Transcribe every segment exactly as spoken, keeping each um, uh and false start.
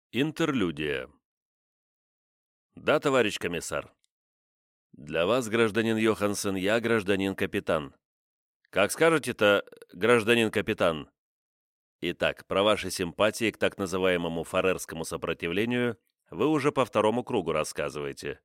Интерлюдия. Да, товарищ комиссар. Для вас, гражданин Йоханссон, я гражданин-капитан. Как скажете-то, гражданин-капитан? Итак, про ваши симпатии к так называемому фарерскому сопротивлению вы уже по второму кругу рассказываете.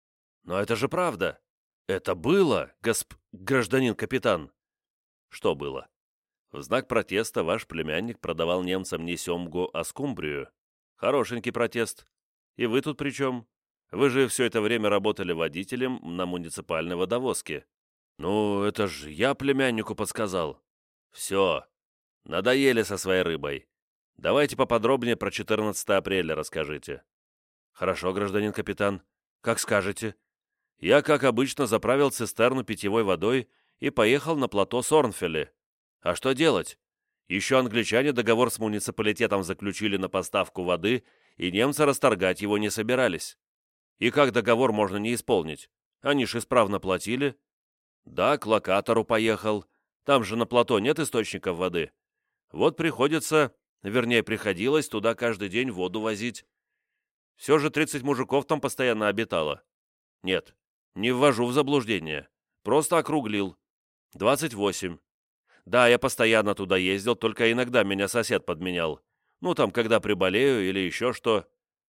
Но это же правда. Это было, госп... гражданин-капитан. Что было? В знак протеста ваш племянник продавал немцам не семгу, а скумбрию. Хорошенький протест. И вы тут при чем? Вы же все это время работали водителем на муниципальной водовозке. Ну, это ж я племяннику подсказал. Все. Надоели со своей рыбой. Давайте поподробнее про четырнадцатое апреля расскажите. Хорошо, гражданин капитан. Как скажете. Я, как обычно, заправил цистерну питьевой водой и поехал на плато Сорнфелле. А что делать? Еще англичане договор с муниципалитетом заключили на поставку воды, и немцы расторгать его не собирались. И как договор можно не исполнить? Они ж исправно платили. Да, к локатору поехал. Там же на плато нет источников воды. Вот приходится, вернее, приходилось туда каждый день воду возить. Все же тридцать мужиков там постоянно обитало. Нет, не ввожу в заблуждение. Просто округлил. двадцать восемь. Да, я постоянно туда ездил, только иногда меня сосед подменял. Ну, там, когда приболею или еще что.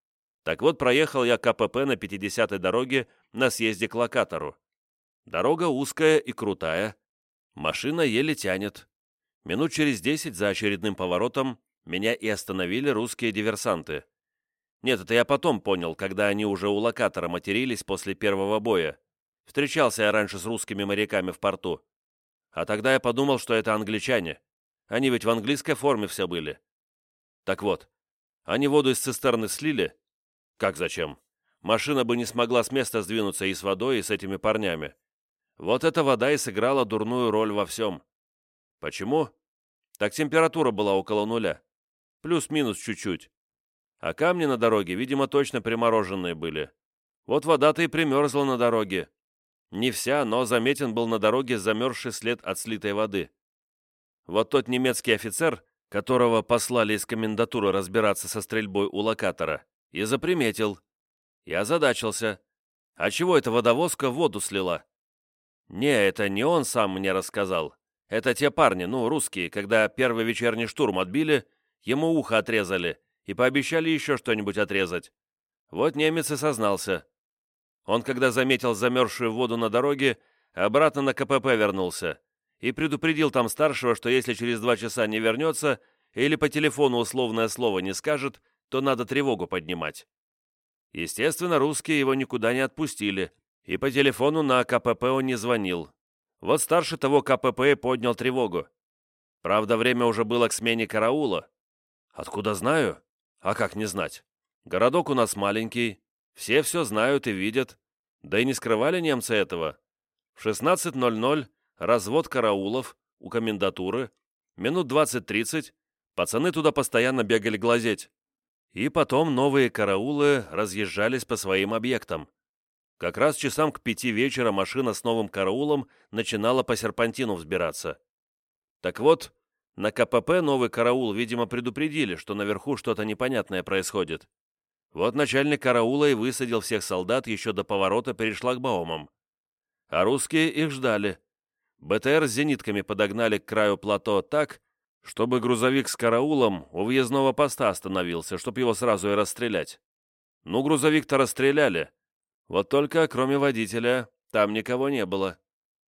Так вот, проехал я КПП на пятидесятой дороге на съезде к локатору. Дорога узкая и крутая. Машина еле тянет. Минут через десять за очередным поворотом меня и остановили русские диверсанты. Нет, это я потом понял, когда они уже у локатора матерились после первого боя. Встречался я раньше с русскими моряками в порту. А тогда я подумал, что это англичане. Они ведь в английской форме все были. Так вот, они воду из цистерны слили. Как зачем? Машина бы не смогла с места сдвинуться и с водой, и с этими парнями. Вот эта вода и сыграла дурную роль во всем. Почему? Так температура была около нуля. Плюс-минус чуть-чуть. А камни на дороге, видимо, точно примороженные были. Вот вода-то и примерзла на дороге. Не вся, но заметен был на дороге замерзший след от слитой воды. Вот тот немецкий офицер, которого послали из комендатуры разбираться со стрельбой у локатора, и заприметил. Я озадачился. А чего эта водовозка воду слила? Не, это не он сам мне рассказал. Это те парни, ну, русские, когда первый вечерний штурм отбили, ему ухо отрезали и пообещали еще что-нибудь отрезать. Вот немец и сознался. Он, когда заметил замерзшую воду на дороге, обратно на КПП вернулся и предупредил там старшего, что если через два часа не вернется или по телефону условное слово не скажет, то надо тревогу поднимать. Естественно, русские его никуда не отпустили, и по телефону на КПП он не звонил. Вот старший того КПП и поднял тревогу. Правда, время уже было к смене караула. Откуда знаю? А как не знать? Городок у нас маленький, все все знают и видят. Да и не скрывали немцы этого. В шестнадцать ноль ноль развод караулов у комендатуры, минут двадцать-тридцать пацаны туда постоянно бегали глазеть. И потом новые караулы разъезжались по своим объектам. Как раз часам к пяти вечера машина с новым караулом начинала по серпантину взбираться. Так вот, на КПП новый караул, видимо, предупредили, что наверху что-то непонятное происходит. Вот начальник караула и высадил всех солдат еще до поворота перед шлагбаумом. А русские их ждали. БТР с зенитками подогнали к краю плато так, чтобы грузовик с караулом у въездного поста остановился, чтоб его сразу и расстрелять. Ну, грузовик-то расстреляли. Вот только, кроме водителя, там никого не было.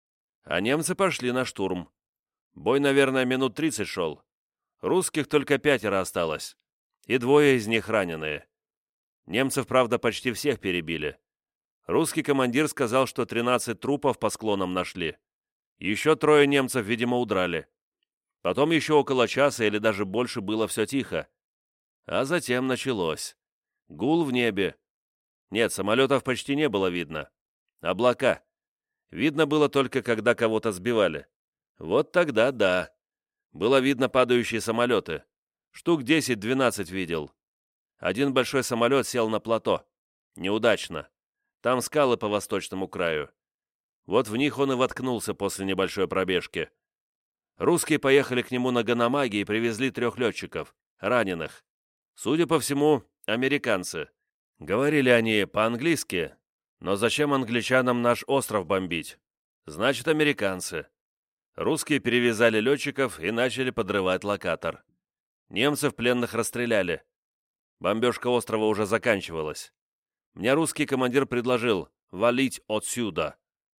А немцы пошли на штурм. Бой, наверное, минут тридцать шел. Русских только пятеро осталось. И двое из них раненые. Немцев, правда, почти всех перебили. Русский командир сказал, что тринадцать трупов по склонам нашли. Еще трое немцев, видимо, удрали. Потом еще около часа или даже больше было все тихо. А затем началось. Гул в небе. Нет, самолетов почти не было видно. Облака. Видно было только, когда кого-то сбивали. Вот тогда да. Было видно падающие самолеты. Штук десять-двенадцать видел. Один большой самолет сел на плато. Неудачно. Там скалы по восточному краю. Вот в них он и воткнулся после небольшой пробежки. Русские поехали к нему на Ганамаге и привезли трех летчиков, раненых. Судя по всему, американцы. Говорили они по-английски, но зачем англичанам наш остров бомбить? Значит, американцы. Русские перевязали летчиков и начали подрывать локатор. Немцев пленных расстреляли. Бомбежка острова уже заканчивалась. Мне русский командир предложил валить отсюда.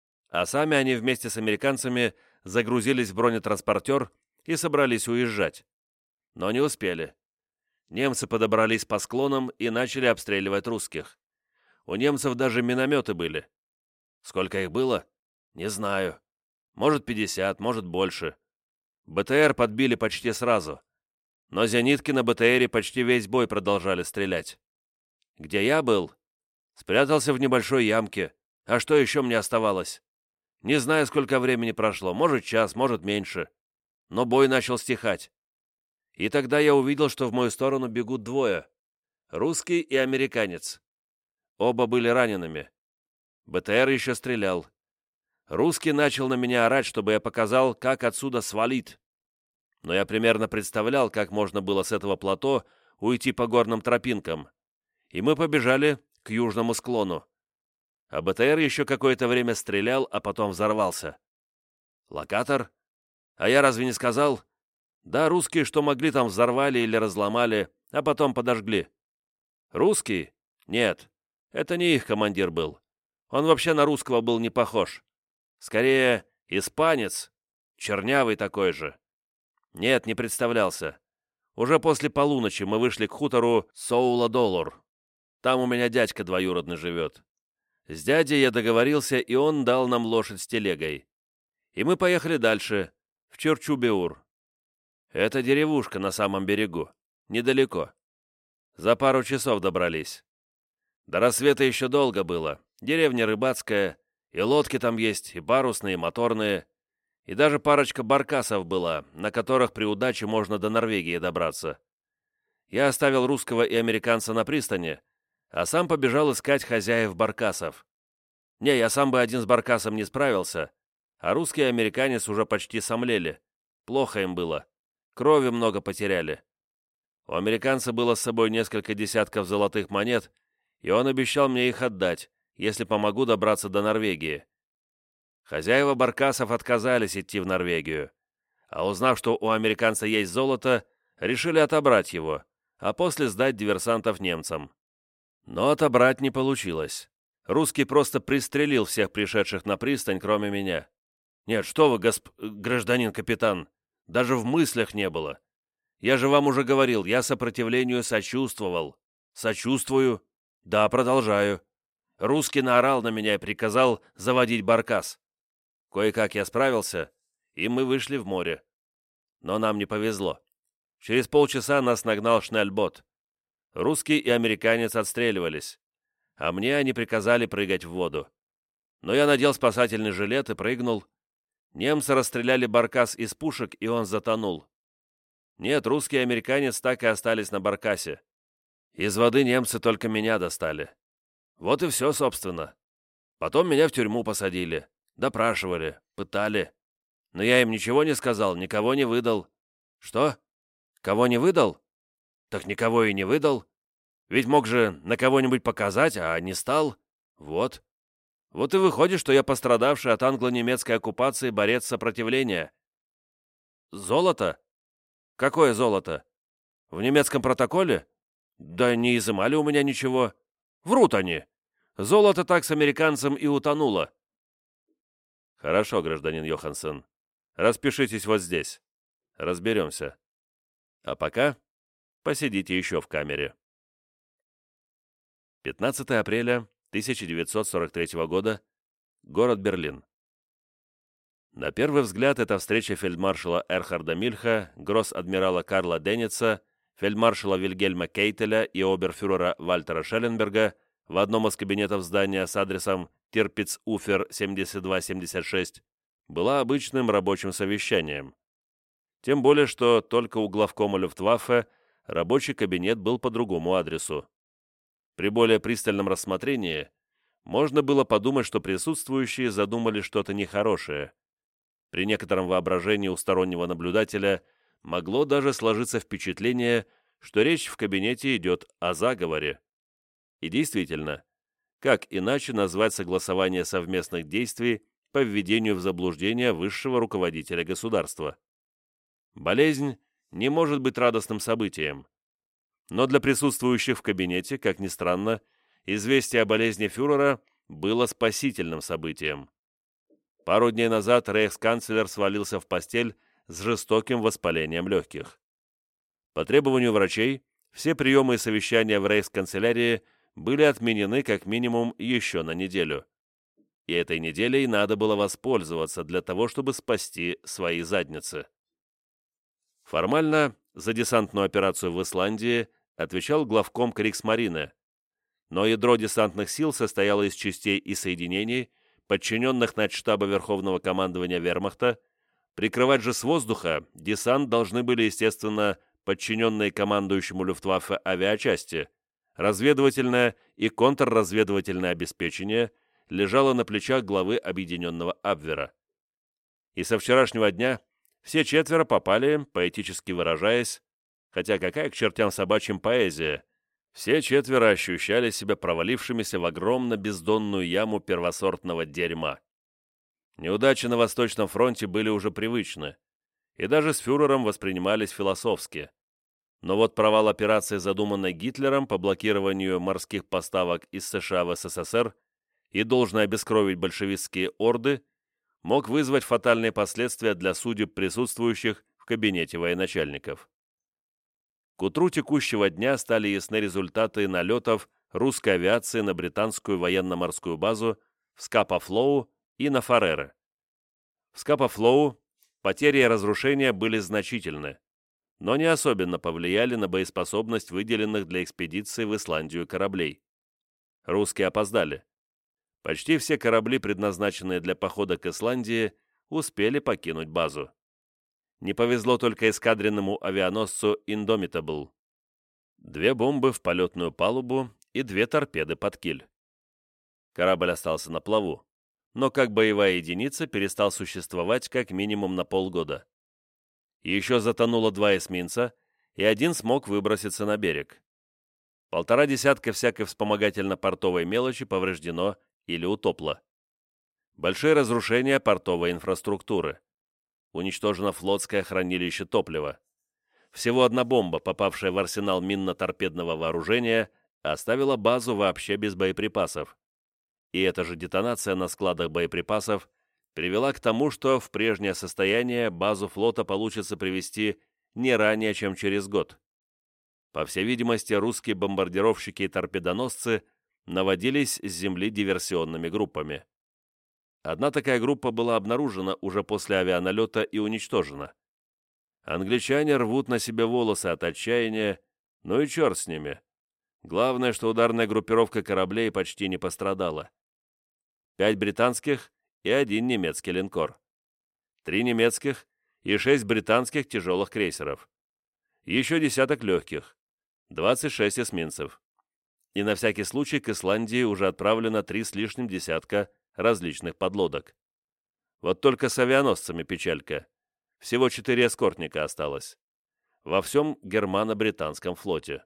А сами они вместе с американцами загрузились в бронетранспортер и собрались уезжать. Но не успели. Немцы подобрались по склонам и начали обстреливать русских. У немцев даже минометы были. Сколько их было? Не знаю. Может, пятьдесят, может, больше. БТР подбили почти сразу. Но зенитки на БТРе почти весь бой продолжали стрелять. Где я был? Спрятался в небольшой ямке. А что еще мне оставалось? Не знаю, сколько времени прошло. Может, час, может, меньше. Но бой начал стихать. И тогда я увидел, что в мою сторону бегут двое. Русский и американец. Оба были ранеными. БТР еще стрелял. Русский начал на меня орать, чтобы я показал, как отсюда свалить. Но я примерно представлял, как можно было с этого плато уйти по горным тропинкам. И мы побежали к южному склону. А БТР еще какое-то время стрелял, а потом взорвался. Локатор? А я разве не сказал? Да, русские, что могли, там взорвали или разломали, а потом подожгли. Русский? Нет, это не их командир был. Он вообще на русского был не похож. Скорее, испанец, чернявый такой же. Нет, не представлялся. Уже после полуночи мы вышли к хутору Соула-Долор. Там у меня дядька двоюродный живет. С дядей я договорился, и он дал нам лошадь с телегой. И мы поехали дальше, в Чорчубеур. Это деревушка на самом берегу, недалеко. За пару часов добрались. До рассвета еще долго было. Деревня рыбацкая, и лодки там есть, и парусные, и моторные. И даже парочка баркасов была, на которых при удаче можно до Норвегии добраться. Я оставил русского и американца на пристани, а сам побежал искать хозяев баркасов. Не, я сам бы один с баркасом не справился, а русский и американец уже почти сомлели. Плохо им было. Крови много потеряли. У американца было с собой несколько десятков золотых монет, и он обещал мне их отдать, если помогу добраться до Норвегии. Хозяева баркасов отказались идти в Норвегию, а узнав, что у американца есть золото, решили отобрать его, а после сдать диверсантов немцам. Но отобрать не получилось. Русский просто пристрелил всех пришедших на пристань, кроме меня. Нет, что вы, госп... гражданин капитан, даже в мыслях не было. Я же вам уже говорил, я сопротивлению сочувствовал. Сочувствую? Да, продолжаю. Русский наорал на меня и приказал заводить баркас. Кое-как я справился, и мы вышли в море. Но нам не повезло. Через полчаса нас нагнал шнельбот. Русский и американец отстреливались, а мне они приказали прыгать в воду. Но я надел спасательный жилет и прыгнул. Немцы расстреляли баркас из пушек, и он затонул. Нет, русский и американец так и остались на баркасе. Из воды немцы только меня достали. Вот и все, собственно. Потом меня в тюрьму посадили, допрашивали, пытали. Но я им ничего не сказал, никого не выдал. Что? Кого не выдал? Так никого и не выдал. Ведь мог же на кого-нибудь показать, а не стал. Вот. Вот и выходит, что я пострадавший от англо-немецкой оккупации борец сопротивления. Золото? Какое золото? В немецком протоколе? Да не изымали у меня ничего. Врут они. Золото так с американцем и утонуло. Хорошо, гражданин Йоханссон. Распишитесь вот здесь. Разберемся. А пока посидите еще в камере. пятнадцатое апреля тысяча девятьсот сорок третьего года. Город Берлин. На первый взгляд, это встреча фельдмаршала Эрхарда Мильха, гросс-адмирала Карла Денница, фельдмаршала Вильгельма Кейтеля и оберфюрера Вальтера Шелленберга в одном из кабинетов здания с адресом Тирпиц-Уфер семьдесят два семьдесят шесть, была обычным рабочим совещанием. Тем более, что только у главкома Люфтваффе рабочий кабинет был по другому адресу. При более пристальном рассмотрении можно было подумать, что присутствующие задумали что-то нехорошее. При некотором воображении у стороннего наблюдателя могло даже сложиться впечатление, что речь в кабинете идет о заговоре. И действительно, как иначе назвать согласование совместных действий по введению в заблуждение высшего руководителя государства? Болезнь не может быть радостным событием. Но для присутствующих в кабинете, как ни странно, известие о болезни фюрера было спасительным событием. Пару дней назад рейхсканцлер свалился в постель с жестоким воспалением легких. По требованию врачей, все приемы и совещания в рейхсканцелярии были отменены как минимум еще на неделю. И этой неделей надо было воспользоваться для того, чтобы спасти свои задницы. Формально за десантную операцию в Исландии отвечал главком Кригсмарине, но ядро десантных сил состояло из частей и соединений, подчиненных начштаба Верховного командования Вермахта. Прикрывать же с воздуха десант должны были, естественно, подчиненные командующему Люфтваффе авиачасти. Разведывательное и контрразведывательное обеспечение лежало на плечах главы Объединенного Абвера. И со вчерашнего дня все четверо попали, поэтически выражаясь, хотя какая к чертям собачьим поэзия, все четверо ощущали себя провалившимися в огромно-бездонную яму первосортного дерьма. Неудачи на Восточном фронте были уже привычны, и даже с фюрером воспринимались философски. Но вот провал операции, задуманной Гитлером по блокированию морских поставок из США в СССР и должно обескровить большевистские орды, мог вызвать фатальные последствия для судеб присутствующих в кабинете военачальников. К утру текущего дня стали ясны результаты налетов русской авиации на британскую военно-морскую базу в Скапа-Флоу и на Фареры. В Скапа-Флоу потери и разрушения были значительны, но не особенно повлияли на боеспособность выделенных для экспедиции в Исландию кораблей. Русские опоздали. Почти все корабли, предназначенные для похода к Исландии, успели покинуть базу. Не повезло только эскадренному авианосцу «Индомитабл». Две бомбы в полетную палубу и две торпеды под киль. Корабль остался на плаву, но как боевая единица перестал существовать как минимум на полгода. Еще затонуло два эсминца, и один смог выброситься на берег. Полтора десятка всякой вспомогательно-портовой мелочи повреждено или утопло. Большие разрушения портовой инфраструктуры. Уничтожено флотское хранилище топлива. Всего одна бомба, попавшая в арсенал минно-торпедного вооружения, оставила базу вообще без боеприпасов. И эта же детонация на складах боеприпасов привела к тому, что в прежнее состояние базу флота получится привести не ранее, чем через год. По всей видимости, русские бомбардировщики и торпедоносцы наводились с земли диверсионными группами. Одна такая группа была обнаружена уже после авианалета и уничтожена. Англичане рвут на себе волосы от отчаяния, ну и черт с ними. Главное, что ударная группировка кораблей почти не пострадала. Пять британских и один немецкий линкор. Три немецких и шесть британских тяжелых крейсеров. Еще десяток легких. двадцать шесть эсминцев. И на всякий случай к Исландии уже отправлено три с лишним десятка различных подлодок. Вот только с авианосцами печалька. Всего четыре эскортника осталось. Во всем германо-британском флоте.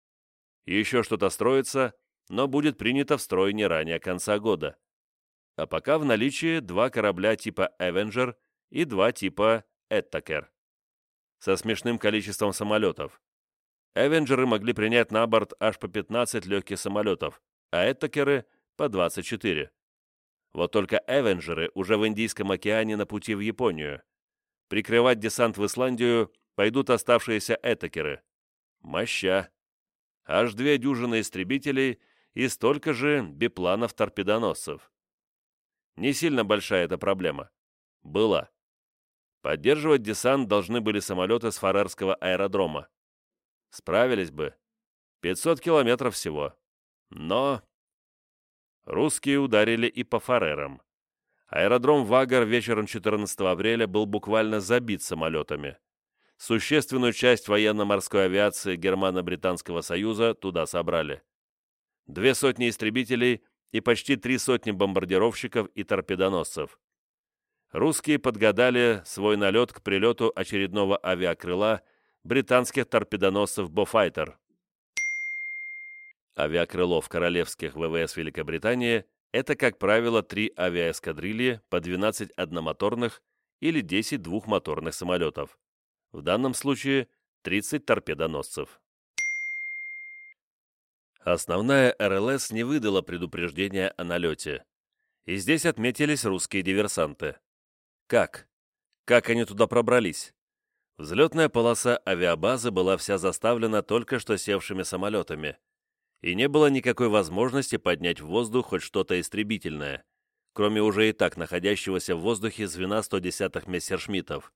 Еще что-то строится, но будет принято в строй не ранее конца года. А пока в наличии два корабля типа «Эвенджер» и два типа «Эттакер» со смешным количеством самолетов. «Эвенджеры» могли принять на борт аж по пятнадцать легких самолетов, а «Эттакеры» — по двадцать четыре. Вот только «Эвенджеры» уже в Индийском океане на пути в Японию. Прикрывать десант в Исландию пойдут оставшиеся «Эттакеры». Моща. Аж две дюжины истребителей и столько же бипланов-торпедоносцев. Не сильно большая эта проблема. Была. Поддерживать десант должны были самолеты с Фарерского аэродрома. Справились бы. пятьсот километров всего. Но русские ударили и по Фарерам. Аэродром Вагар вечером четырнадцатого апреля был буквально забит самолетами. Существенную часть военно-морской авиации Германо-Британского союза туда собрали. Две сотни истребителей и почти три сотни бомбардировщиков и торпедоносцев. Русские подгадали свой налет к прилету очередного авиакрыла британских торпедоносцев «Бофайтер». Авиакрыло в королевских ВВС Великобритании – это, как правило, три авиаэскадрильи по двенадцать одномоторных или десять двухмоторных самолетов. В данном случае тридцать торпедоносцев. Основная эр эл эс не выдала предупреждения о налете. И здесь отметились русские диверсанты. Как? Как они туда пробрались? Взлетная полоса авиабазы была вся заставлена только что севшими самолетами, и не было никакой возможности поднять в воздух хоть что-то истребительное, кроме уже и так находящегося в воздухе звена сто десятых мессершмиттов.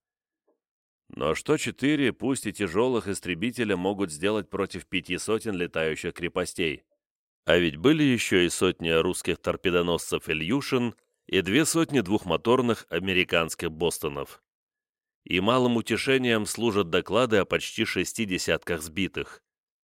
Но что четыре, пусть и тяжелых истребителя могут сделать против пяти сотен летающих крепостей? А ведь были еще и сотни русских торпедоносцев «Ильюшин» и две сотни двухмоторных американских «Бостонов». И малым утешением служат доклады о почти шести десятках сбитых.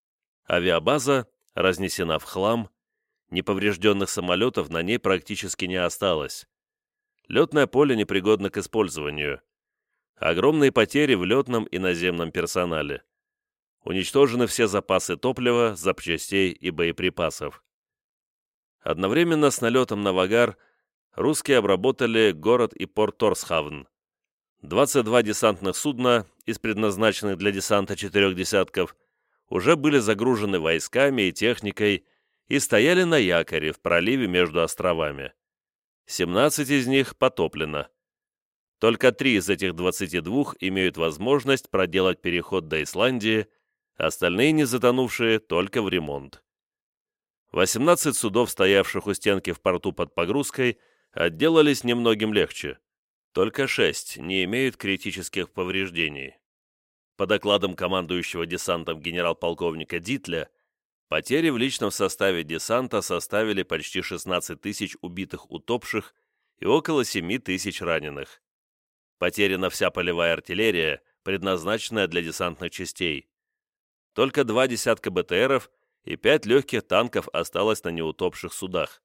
Авиабаза разнесена в хлам, неповрежденных самолетов на ней практически не осталось. Летное поле непригодно к использованию. Огромные потери в летном и наземном персонале. Уничтожены все запасы топлива, запчастей и боеприпасов. Одновременно с налетом на Вагар русские обработали город и порт Торсхавн. двадцать два десантных судна из предназначенных для десанта четырех десятков уже были загружены войсками и техникой и стояли на якоре в проливе между островами. семнадцать из них потоплено. Только три из этих двадцати двух имеют возможность проделать переход до Исландии, остальные не затонувшие только в ремонт. восемнадцать судов, стоявших у стенки в порту под погрузкой, отделались немногим легче. Только шесть не имеют критических повреждений. По докладам командующего десантом генерал-полковника Дитля, потери в личном составе десанта составили почти шестнадцать тысяч убитых утопших и около семь тысяч раненых. Потеряна вся полевая артиллерия, предназначенная для десантных частей. Только два десятка бэ тэ эров и пять легких танков осталось на неутопших судах.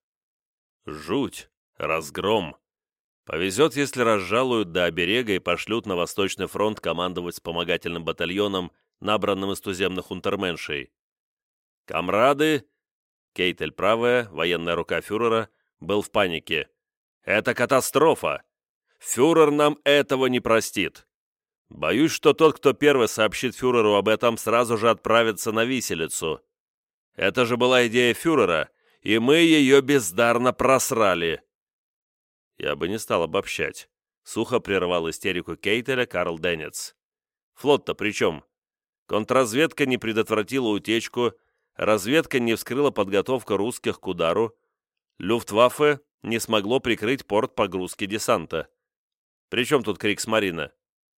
Жуть, разгром. Повезет, если разжалуют до оберега и пошлют на Восточный фронт командовать вспомогательным батальоном, набранным из туземных унтерменшей. «Камрады!» Кейтель, правая, военная рука фюрера, был в панике. «Это катастрофа! Фюрер нам этого не простит. Боюсь, что тот, кто первый сообщит фюреру об этом, сразу же отправится на виселицу. Это же была идея фюрера, и мы ее бездарно просрали». «Я бы не стал обобщать», — сухо прервал истерику Кейтеля Карл Денец. «Флот-то при чем? Контрразведка не предотвратила утечку, разведка не вскрыла подготовку русских к удару, Люфтваффе не смогло прикрыть порт погрузки десанта. Причем тут Кригсмарина?»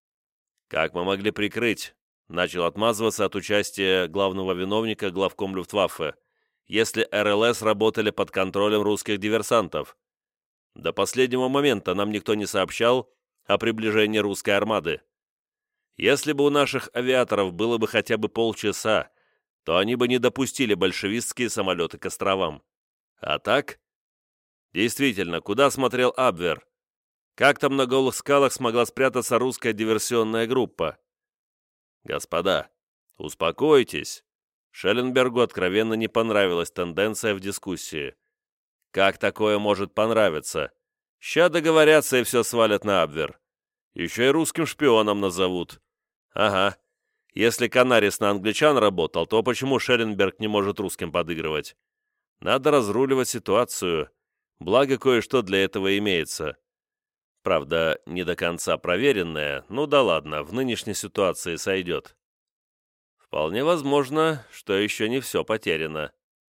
«Как мы могли прикрыть?» — начал отмазываться от участия главного виновника главком Люфтваффе, «если эр эл эс работали под контролем русских диверсантов. До последнего момента нам никто не сообщал о приближении русской армады. Если бы у наших авиаторов было бы хотя бы полчаса, то они бы не допустили большевистские самолеты к островам. А так? Действительно, куда смотрел Абвер? Как там на голых скалах смогла спрятаться русская диверсионная группа? Господа, успокойтесь. Шелленбергу откровенно не понравилась тенденция в дискуссии. Как такое может понравиться? Ща договорятся и все свалят на Абвер. Еще и русским шпионом назовут. Ага. Если Канарис на англичан работал, то почему Шелленберг не может русским подыгрывать? Надо разруливать ситуацию. Благо, кое-что для этого имеется. Правда, не до конца проверенное, ну да ладно, в нынешней ситуации сойдет. Вполне возможно, что еще не все потеряно.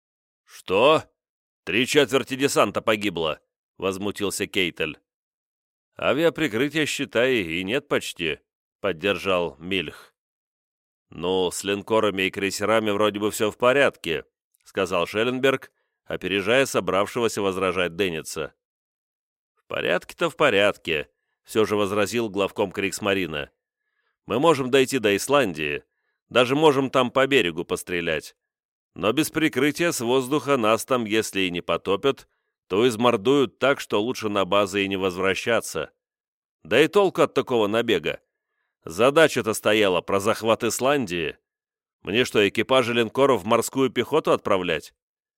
«Что? Три четверти десанта погибло!» — возмутился Кейтель. «Авиаприкрытия, считай, и нет почти», — поддержал Мильх. «Ну, с линкорами и крейсерами вроде бы все в порядке», — сказал Шелленберг, опережая собравшегося возражать Денниса. «В порядке-то в порядке», — все же возразил главком Кригсмарина. «Мы можем дойти до Исландии, даже можем там по берегу пострелять. Но без прикрытия с воздуха нас там, если и не потопят, то измордуют так, что лучше на базы и не возвращаться. Да и толку от такого набега. Задача-то стояла про захват Исландии. Мне что, экипажи линкоров в морскую пехоту отправлять?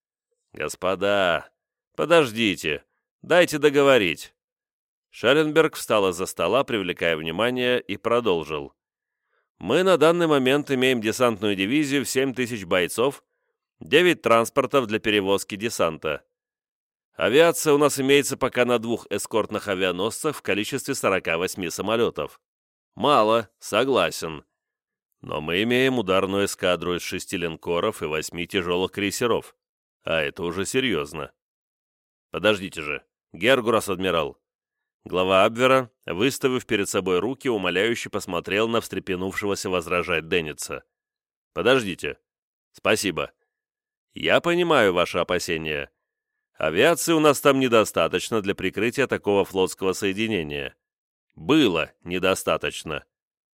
Господа, подождите, дайте договорить. Шелленберг встал из-за стола, привлекая внимание, и продолжил. Мы на данный момент имеем десантную дивизию в семь тысяч бойцов, девять транспортов для перевозки десанта. Авиация у нас имеется пока на двух эскортных авианосцах в количестве сорока восьми самолетов. Мало, согласен. Но мы имеем ударную эскадру из шести линкоров и восьми тяжелых крейсеров. А это уже серьезно. Подождите же, Гергурас-адмирал. Глава Абвера, выставив перед собой руки, умоляюще посмотрел на встрепенувшегося возражать Денниса. «Подождите. Спасибо. Я понимаю ваши опасения. Авиации у нас там недостаточно для прикрытия такого флотского соединения. Было недостаточно».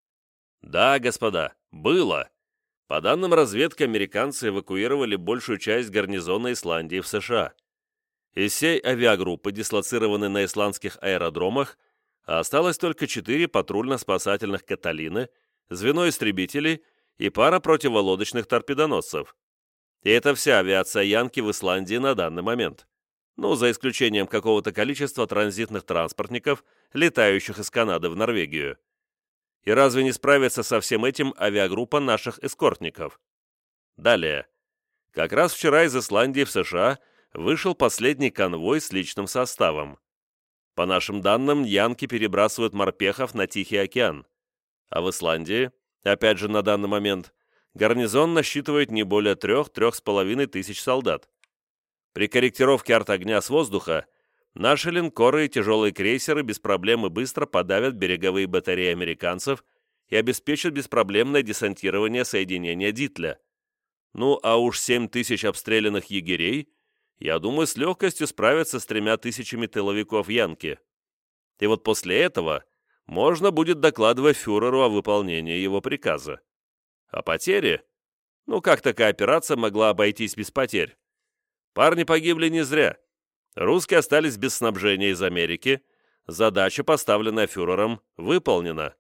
«Да, господа, было. По данным разведки, американцы эвакуировали большую часть гарнизона Исландии в США. Из всей авиагруппы, дислоцированной на исландских аэродромах, осталось только четыре патрульно-спасательных «Каталины», звено истребителей и пара противолодочных торпедоносцев. И это вся авиация Янки в Исландии на данный момент. Ну, за исключением какого-то количества транзитных транспортников, летающих из Канады в Норвегию. И разве не справится со всем этим авиагруппа наших эскортников? Далее. Как раз вчера из Исландии в США вышел последний конвой с личным составом. По нашим данным, янки перебрасывают морпехов на Тихий океан. А в Исландии, опять же на данный момент, гарнизон насчитывает не более трех-трех с половиной тысяч солдат. При корректировке артогня с воздуха наши линкоры и тяжелые крейсеры без проблем и быстро подавят береговые батареи американцев и обеспечат беспроблемное десантирование соединения Дитля. Ну а уж семь тысяч обстрелянных егерей, я думаю, с легкостью справятся с тремя тысячами тыловиков Янки. И вот после этого можно будет докладывать фюреру о выполнении его приказа. А потери? Ну, как такая операция могла обойтись без потерь? Парни погибли не зря. Русские остались без снабжения из Америки. Задача, поставленная фюрером, выполнена.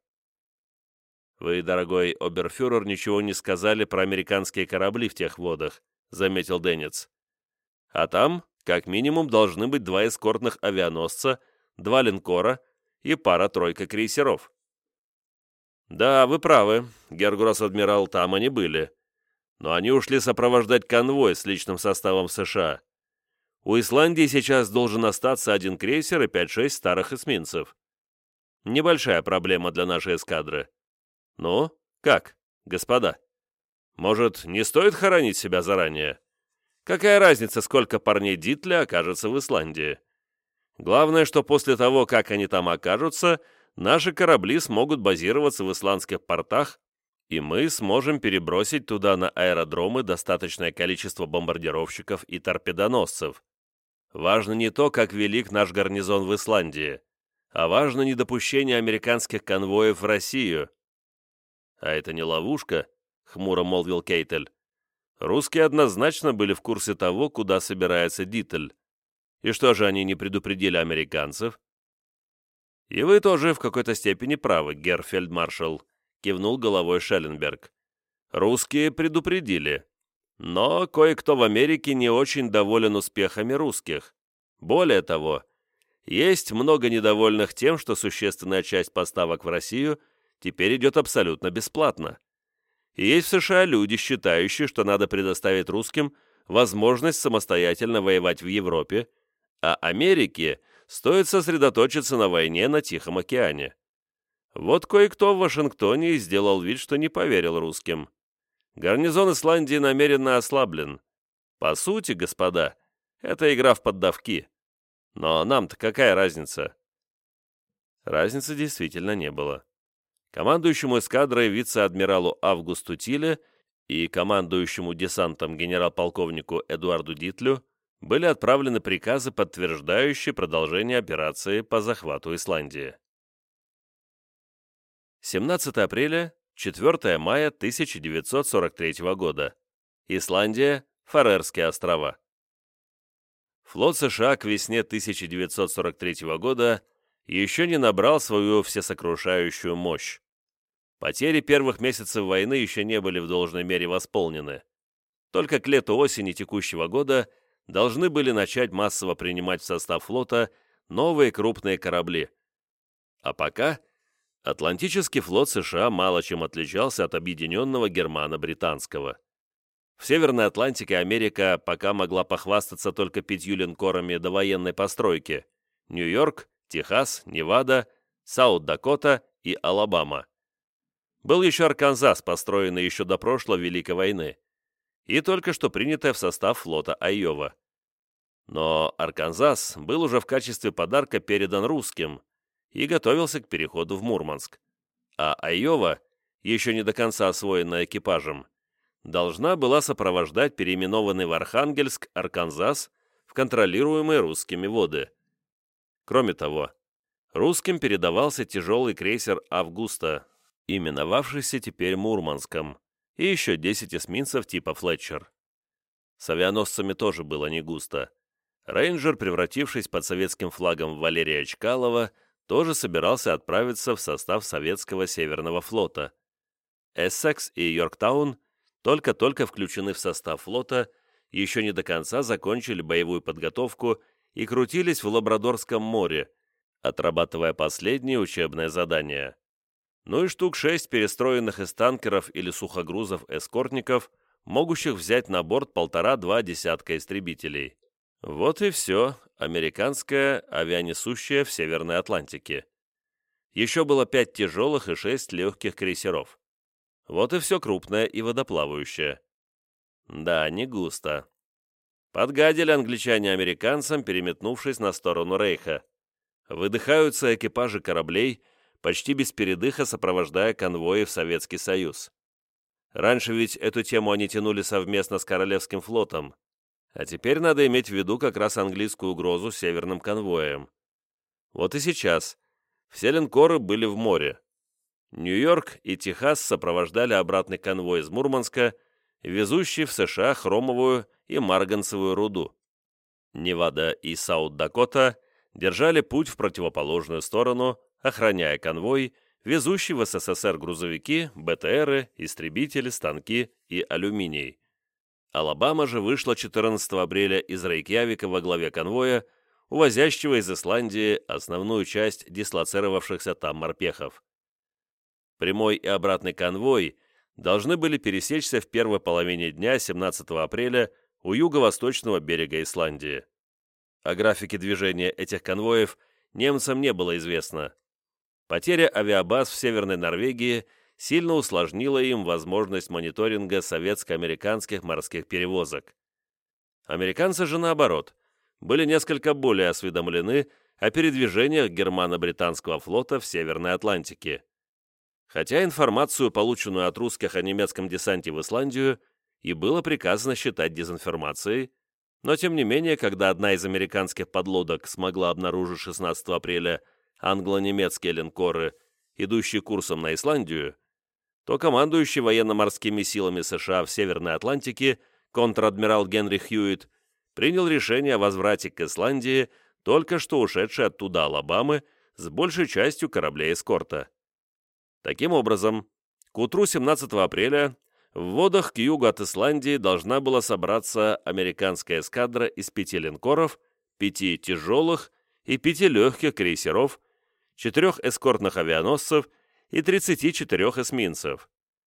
Вы, дорогой оберфюрер, ничего не сказали про американские корабли в тех водах, заметил Денниц. А там, как минимум, должны быть два эскортных авианосца, два линкора и пара-тройка крейсеров. Да, вы правы, Гергурас-адмирал, там они были. Но они ушли сопровождать конвой с личным составом США. У Исландии сейчас должен остаться один крейсер и пять-шесть старых эсминцев. Небольшая проблема для нашей эскадры. Ну, как, господа? Может, не стоит хоронить себя заранее? Какая разница, сколько парней Дитля окажется в Исландии? Главное, что после того, как они там окажутся, наши корабли смогут базироваться в исландских портах, и мы сможем перебросить туда на аэродромы достаточное количество бомбардировщиков и торпедоносцев. Важно не то, как велик наш гарнизон в Исландии, а важно недопущение американских конвоев в Россию. «А это не ловушка?» — хмуро молвил Кейтель. «Русские однозначно были в курсе того, куда собирается Дитль. И что же они не предупредили американцев?» «И вы тоже в какой-то степени правы, герр-фельдмаршал», — кивнул головой Шелленберг. «Русские предупредили. Но кое-кто в Америке не очень доволен успехами русских. Более того, есть много недовольных тем, что существенная часть поставок в Россию теперь идет абсолютно бесплатно. И есть в США люди, считающие, что надо предоставить русским возможность самостоятельно воевать в Европе, а Америке стоит сосредоточиться на войне на Тихом океане. Вот кое-кто в Вашингтоне и сделал вид, что не поверил русским. Гарнизон Исландии намеренно ослаблен. По сути, господа, это игра в поддавки. Но нам-то какая разница?» Разницы действительно не было. Командующему эскадрой вице-адмиралу Августу Тиле и командующему десантом генерал-полковнику Эдуарду Дитлю были отправлены приказы, подтверждающие продолжение операции по захвату Исландии. семнадцатого апреля, четвёртого мая тысяча девятьсот сорок третьего года. Исландия, Фарерские острова. Флот США к весне тысяча девятьсот сорок третьего года еще не набрал свою всесокрушающую мощь. Потери первых месяцев войны еще не были в должной мере восполнены. Только к лету-осени текущего года должны были начать массово принимать в состав флота новые крупные корабли. А пока Атлантический флот США мало чем отличался от объединенного германо-британского. В Северной Атлантике Америка пока могла похвастаться только пятью линкорами довоенной постройки: Нью-Йорк, Техас, Невада, Саут-Дакота и Алабама. Был еще Арканзас, построенный еще до прошлой Великой войны, и только что принятая в состав флота Айова. Но Арканзас был уже в качестве подарка передан русским и готовился к переходу в Мурманск, а Айова, еще не до конца освоенная экипажем, должна была сопровождать переименованный в Архангельск Арканзас в контролируемые русскими воды. Кроме того, русским передавался тяжелый крейсер «Августа», именовавшийся теперь Мурманском, и еще десять эсминцев типа «Флетчер». С авианосцами тоже было не густо. Рейнджер, превратившись под советским флагом в Валерия Чкалова, тоже собирался отправиться в состав советского Северного флота. Эссекс и Йорктаун, только-только включены в состав флота, еще не до конца закончили боевую подготовку и крутились в Лабрадорском море, отрабатывая последние учебные задания. Ну и штук шесть перестроенных из танкеров или сухогрузов-эскортников, могущих взять на борт полтора-два десятка истребителей. Вот и все американское авианесущее в Северной Атлантике. Еще было пять тяжелых и шесть легких крейсеров. Вот и все крупное и водоплавающее. Да, не густо. Подгадили англичане американцам, переметнувшись на сторону Рейха. Выдыхаются экипажи кораблей, почти без передыха сопровождая конвои в Советский Союз. Раньше ведь эту тему они тянули совместно с Королевским флотом, а теперь надо иметь в виду как раз английскую угрозу северным конвоям. Вот и сейчас все линкоры были в море. Нью-Йорк и Техас сопровождали обратный конвой из Мурманска, везущий в США хромовую и марганцевую руду. Невада и Саут-Дакота держали путь в противоположную сторону, охраняя конвой, везущий в СССР грузовики, БТРы, истребители, станки и алюминий. Алабама же вышла четырнадцатого апреля из Рейкьявика во главе конвоя, увозящего из Исландии основную часть дислоцировавшихся там морпехов. Прямой и обратный конвой должны были пересечься в первой половине дня семнадцатого апреля у юго-восточного берега Исландии. О графике движения этих конвоев немцам не было известно. Потеря авиабаз в Северной Норвегии сильно усложнила им возможность мониторинга советско-американских морских перевозок. Американцы же, наоборот, были несколько более осведомлены о передвижениях германо-британского флота в Северной Атлантике. Хотя информацию, полученную от русских о немецком десанте в Исландию, и было приказано считать дезинформацией, но тем не менее, когда одна из американских подлодок смогла обнаружить шестнадцатого апреля англо-немецкие линкоры, идущие курсом на Исландию, то командующий военно-морскими силами США в Северной Атлантике контр-адмирал Генри Хьюитт принял решение о возврате к Исландии только что ушедшей оттуда Алабамы с большей частью кораблей эскорта. Таким образом, к утру семнадцатого апреля в водах к югу от Исландии должна была собраться американская эскадра из пяти линкоров, пяти тяжелых и пяти легких крейсеров, четырех эскортных авианосцев и тридцати четырех эсминцев.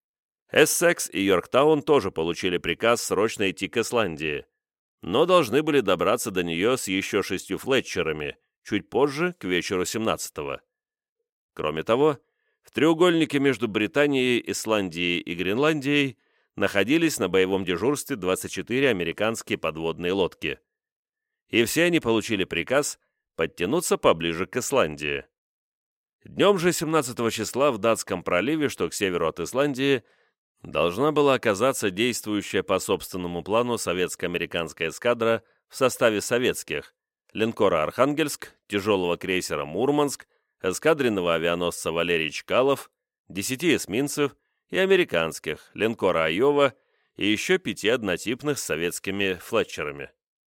Эссекс и Йорктаун тоже получили приказ срочно идти к Исландии, но должны были добраться до нее с еще шестью флетчерами, чуть позже, к вечеру семнадцатого. Кроме того, в треугольнике между Британией, Исландией и Гренландией находились на боевом дежурстве двадцать четыре американские подводные лодки. И все они получили приказ подтянуться поближе к Исландии. Днем же семнадцатого числа в Датском проливе, что к северу от Исландии, должна была оказаться действующая по собственному плану советско-американская эскадра в составе советских линкора «Архангельск», тяжелого крейсера «Мурманск», эскадренного авианосца Валерий Чкалов, десяти эсминцев и американских линкора «Айова» и еще пяти однотипных с советскими флетчерами.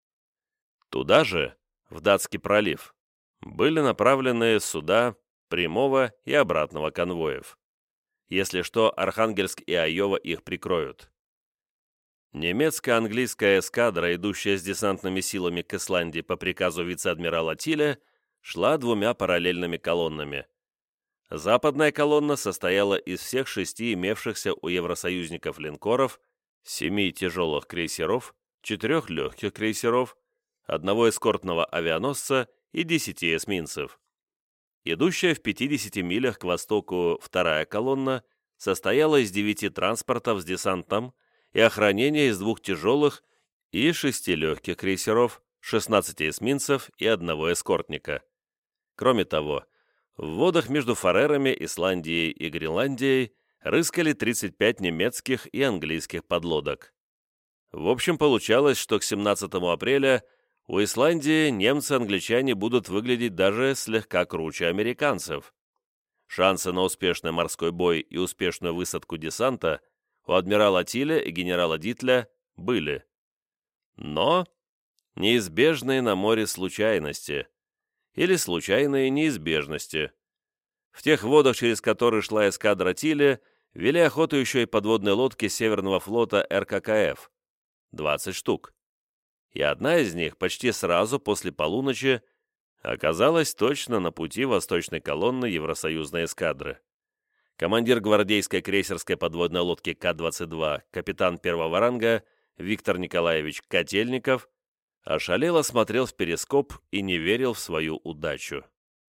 Туда же, в Датский пролив, были направлены суда прямого и обратного конвоев. Если что, Архангельск и Айова их прикроют. Немецко-английская эскадра, идущая с десантными силами к Исландии по приказу вице-адмирала Тиля, шла двумя параллельными колоннами. Западная колонна состояла из всех шести имевшихся у евросоюзников линкоров, семи тяжелых крейсеров, четырех легких крейсеров, одного эскортного авианосца и десяти эсминцев. Идущая в пятидесяти милях к востоку вторая колонна состояла из девяти транспортов с десантом и охранения из двух тяжелых и шести легких крейсеров, шестнадцати эсминцев и одного эскортника. Кроме того, в водах между Фарерами, Исландией и Гренландией рыскали тридцать пять немецких и английских подлодок. В общем, получалось, что к семнадцатому апреля у Исландии немцы-англичане будут выглядеть даже слегка круче американцев. Шансы на успешный морской бой и успешную высадку десанта у адмирала Тиля и генерала Дитля были. Но неизбежные на море случайности. Или случайные неизбежности. В тех водах, через которые шла эскадра Тиля, вели охоту еще и подводные лодки Северного флота эр ка ка эф. двадцать штук. И одна из них почти сразу после полуночи оказалась точно на пути восточной колонны евросоюзной эскадры. Командир гвардейской крейсерской подводной лодки ка двадцать два, капитан первого ранга Виктор Николаевич Котельников, ошалело смотрел в перископ и не верил в свою удачу.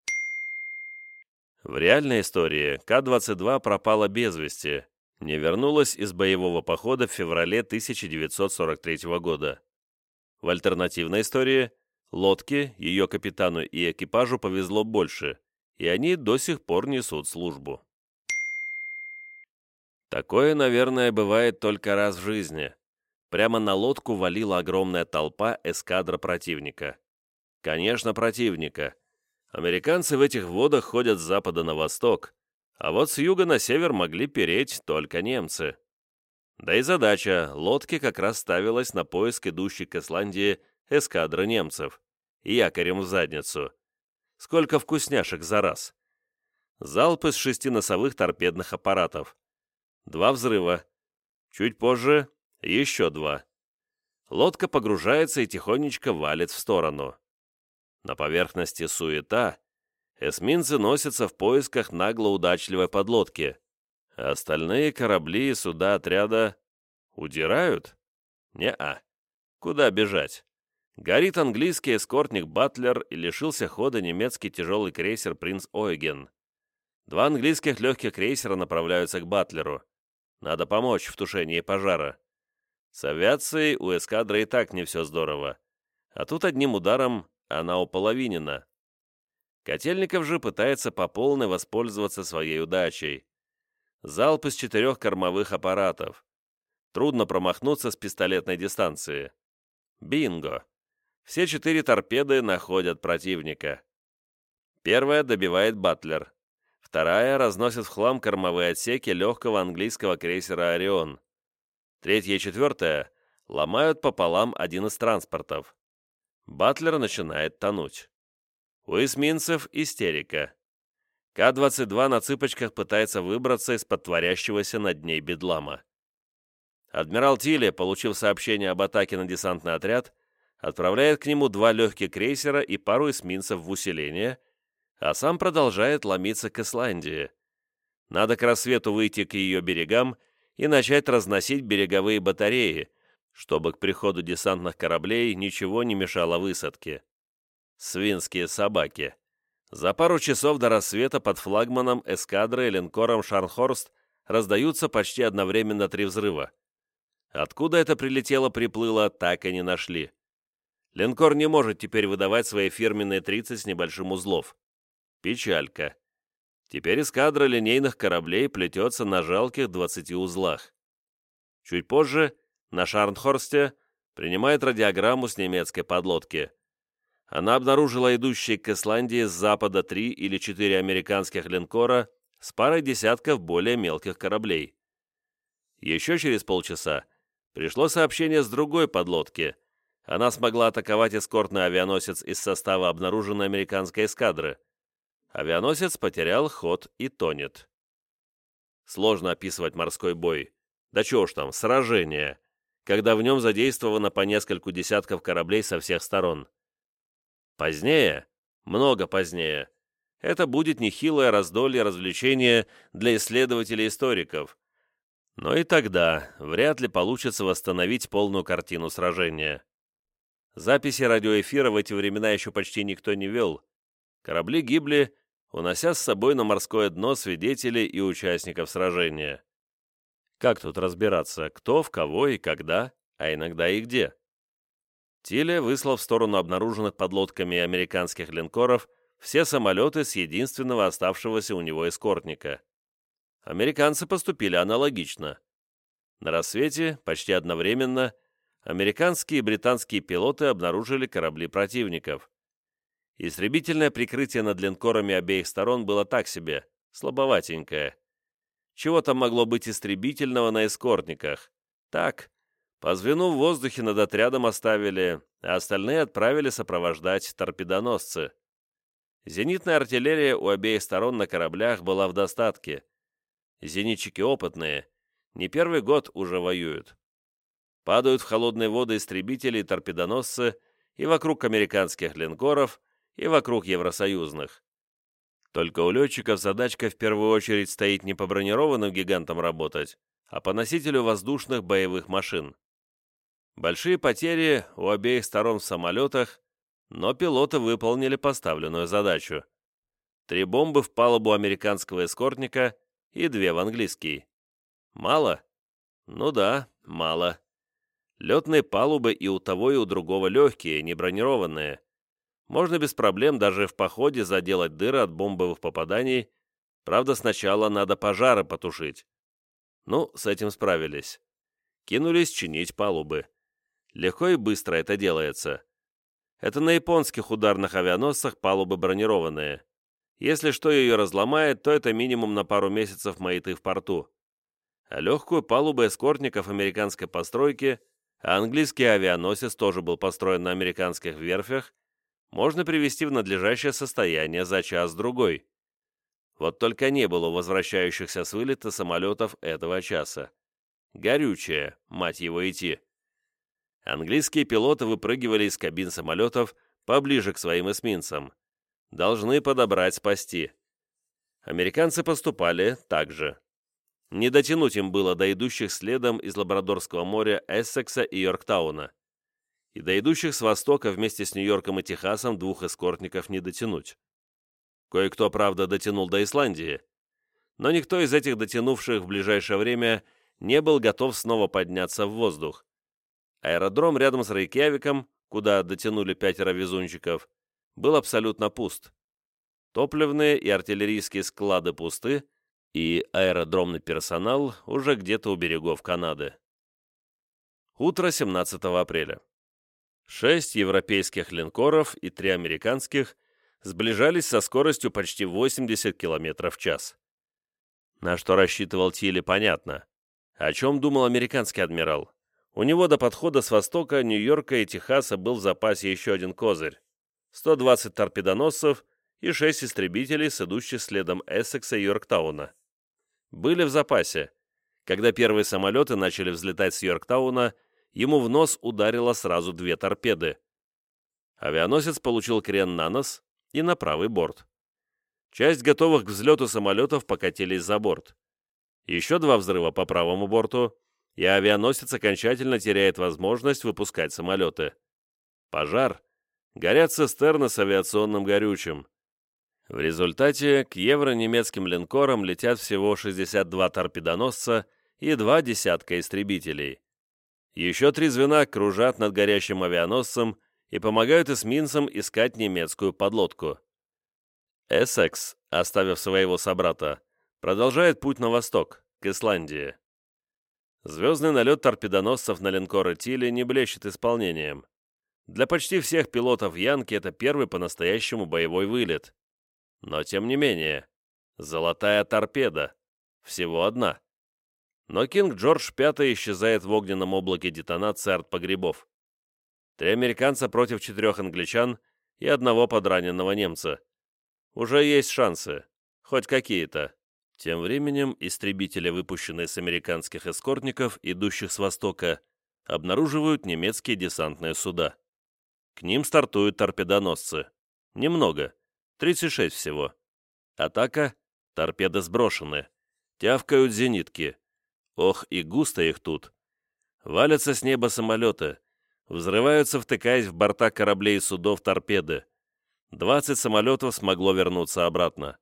В реальной истории ка двадцать два пропала без вести, не вернулась из боевого похода в феврале тысяча девятьсот сорок третьего года. В альтернативной истории лодке, ее капитану и экипажу повезло больше, и они до сих пор несут службу. Такое, наверное, бывает только раз в жизни. Прямо на лодку валила огромная толпа эскадра противника. Конечно, противника. Американцы в этих водах ходят с запада на восток, а вот с юга на север могли переть только немцы. Да и задача лодки как раз ставилась на поиск идущей к Исландии эскадры немцев, якорем в задницу. Сколько вкусняшек за раз. Залп из шести носовых торпедных аппаратов. Два взрыва. Чуть позже еще два. Лодка погружается и тихонечко валит в сторону. На поверхности суета. Эсминцы носятся в поисках нагло удачливой подлодки. А остальные корабли и суда отряда удирают? Не-а. Куда бежать? Горит английский эскортник «Батлер» и лишился хода немецкий тяжелый крейсер «Принц Ойген». Два английских легких крейсера направляются к «Батлеру». Надо помочь в тушении пожара. С авиацией у эскадры и так не все здорово. А тут одним ударом она уполовинена. Котельников же пытается по полной воспользоваться своей удачей. Залп из четырех кормовых аппаратов. Трудно промахнуться с пистолетной дистанции. Бинго! Все четыре торпеды находят противника. Первая добивает «Батлер». Вторая разносит в хлам кормовые отсеки легкого английского крейсера «Орион». Третья и четвертая ломают пополам один из транспортов. «Батлер» начинает тонуть. У эсминцев истерика. ка двадцать два на цыпочках пытается выбраться из-под творящегося над ней бедлама. Адмирал Тиле, получив сообщение об атаке на десантный отряд, отправляет к нему два легких крейсера и пару эсминцев в усиление, а сам продолжает ломиться к Исландии. Надо к рассвету выйти к ее берегам и начать разносить береговые батареи, чтобы к приходу десантных кораблей ничего не мешало высадке. Свинские собаки. За пару часов до рассвета под флагманом эскадры и линкором «Шарнхорст» раздаются почти одновременно три взрыва. Откуда это прилетело-приплыло, так и не нашли. Линкор не может теперь выдавать свои фирменные тридцать с небольшим узлов. Печалька. Теперь эскадра линейных кораблей плетется на жалких двадцати узлах. Чуть позже на Шарнхорсте принимает радиограмму с немецкой подлодки. Она обнаружила идущие к Исландии с запада три или четыре американских линкора с парой десятков более мелких кораблей. Еще через полчаса пришло сообщение с другой подлодки. Она смогла атаковать эскортный авианосец из состава обнаруженной американской эскадры. Авианосец потерял ход и тонет. Сложно описывать морской бой. Да чего уж там, сражение, когда в нем задействовано по нескольку десятков кораблей со всех сторон. Позднее, много позднее, это будет нехилое раздолье развлечения для исследователей-историков. Но и тогда вряд ли получится восстановить полную картину сражения. Записи радиоэфира в эти времена еще почти никто не вел. Корабли гибли, унося с собой на морское дно свидетелей и участников сражения. Как тут разбираться, кто, в кого и когда, а иногда и где? Тиле выслал в сторону обнаруженных под лодками американских линкоров все самолеты с единственного оставшегося у него эскортника. Американцы поступили аналогично. На рассвете, почти одновременно, американские и британские пилоты обнаружили корабли противников. Истребительное прикрытие над линкорами обеих сторон было так себе, слабоватенькое. Чего там могло быть истребительного на эскортниках? Так, по звену в воздухе над отрядом оставили, а остальные отправили сопровождать торпедоносцы. Зенитная артиллерия у обеих сторон на кораблях была в достатке. Зенитчики опытные, не первый год уже воюют. Падают в холодные воды истребители и торпедоносцы и вокруг американских линкоров, и вокруг евросоюзных. Только у летчиков задачка в первую очередь стоит не по бронированным гигантам работать, а по носителю воздушных боевых машин. Большие потери у обеих сторон в самолетах, но пилоты выполнили поставленную задачу. Три бомбы в палубу американского эскортника и две в английский. Мало? Ну да, мало. Летные палубы и у того, и у другого легкие, не бронированные. Можно без проблем даже в походе заделать дыры от бомбовых попаданий, правда, сначала надо пожары потушить. Ну, с этим справились. Кинулись чинить палубы. Легко и быстро это делается. Это на японских ударных авианосцах палубы бронированные. Если что ее разломает, то это минимум на пару месяцев маяты в порту. А легкую палубу эскортников американской постройки, а английский авианосец тоже был построен на американских верфях, можно привести в надлежащее состояние за час-другой. Вот только не было у возвращающихся с вылета самолетов этого часа. Горючее, мать его, идти. Английские пилоты выпрыгивали из кабин самолетов поближе к своим эсминцам. Должны подобрать, спасти. Американцы поступали так же. Не дотянуть им было до идущих следом из Лабрадорского моря Эссекса и Йорктауна. И до идущих с востока вместе с Нью-Йорком и Техасом двух эскортников не дотянуть. Кое-кто, правда, дотянул до Исландии, но никто из этих дотянувших в ближайшее время не был готов снова подняться в воздух. Аэродром рядом с Рейкьявиком, куда дотянули пятеро везунчиков, был абсолютно пуст. Топливные и артиллерийские склады пусты, и аэродромный персонал уже где-то у берегов Канады. Утро семнадцатого апреля. Шесть европейских линкоров и три американских сближались со скоростью почти восемьдесят километров в час. На что рассчитывал Тиле, понятно. О чем думал американский адмирал? У него до подхода с востока, Нью-Йорка и Техаса был в запасе еще один козырь. сто двадцать торпедоносцев и шесть истребителей с идущих следом Эссекса и Йорктауна. Были в запасе. Когда первые самолеты начали взлетать с Йорктауна, ему в нос ударило сразу две торпеды. Авианосец получил крен на нос и на правый борт. Часть готовых к взлету самолетов покатились за борт. Еще два взрыва по правому борту, и авианосец окончательно теряет возможность выпускать самолеты. Пожар. Горят цистерны с авиационным горючим. В результате к евро-немецким линкорам летят всего шестьдесят два торпедоносца и два десятка истребителей. Еще три звена кружат над горящим авианосцем и помогают эсминцам искать немецкую подлодку. Эссекс, оставив своего собрата, продолжает путь на восток, к Исландии. Звездный налет торпедоносцев на линкоры Тиле не блещет исполнением. Для почти всех пилотов Янки это первый по-настоящему боевой вылет. Но тем не менее, золотая торпеда. Всего одна. Но Кинг Джордж пятый исчезает в огненном облаке детонации артпогребов. Три американца против четырех англичан и одного подраненного немца. Уже есть шансы. Хоть какие-то. Тем временем истребители, выпущенные с американских эскортников, идущих с востока, обнаруживают немецкие десантные суда. К ним стартуют торпедоносцы. Немного, тридцать шесть всего. Атака, торпеды сброшены. Тявкают зенитки. Ох, и густо их тут. Валятся с неба самолеты. Взрываются, втыкаясь в борта кораблей и судов торпеды. двадцать самолетов смогло вернуться обратно.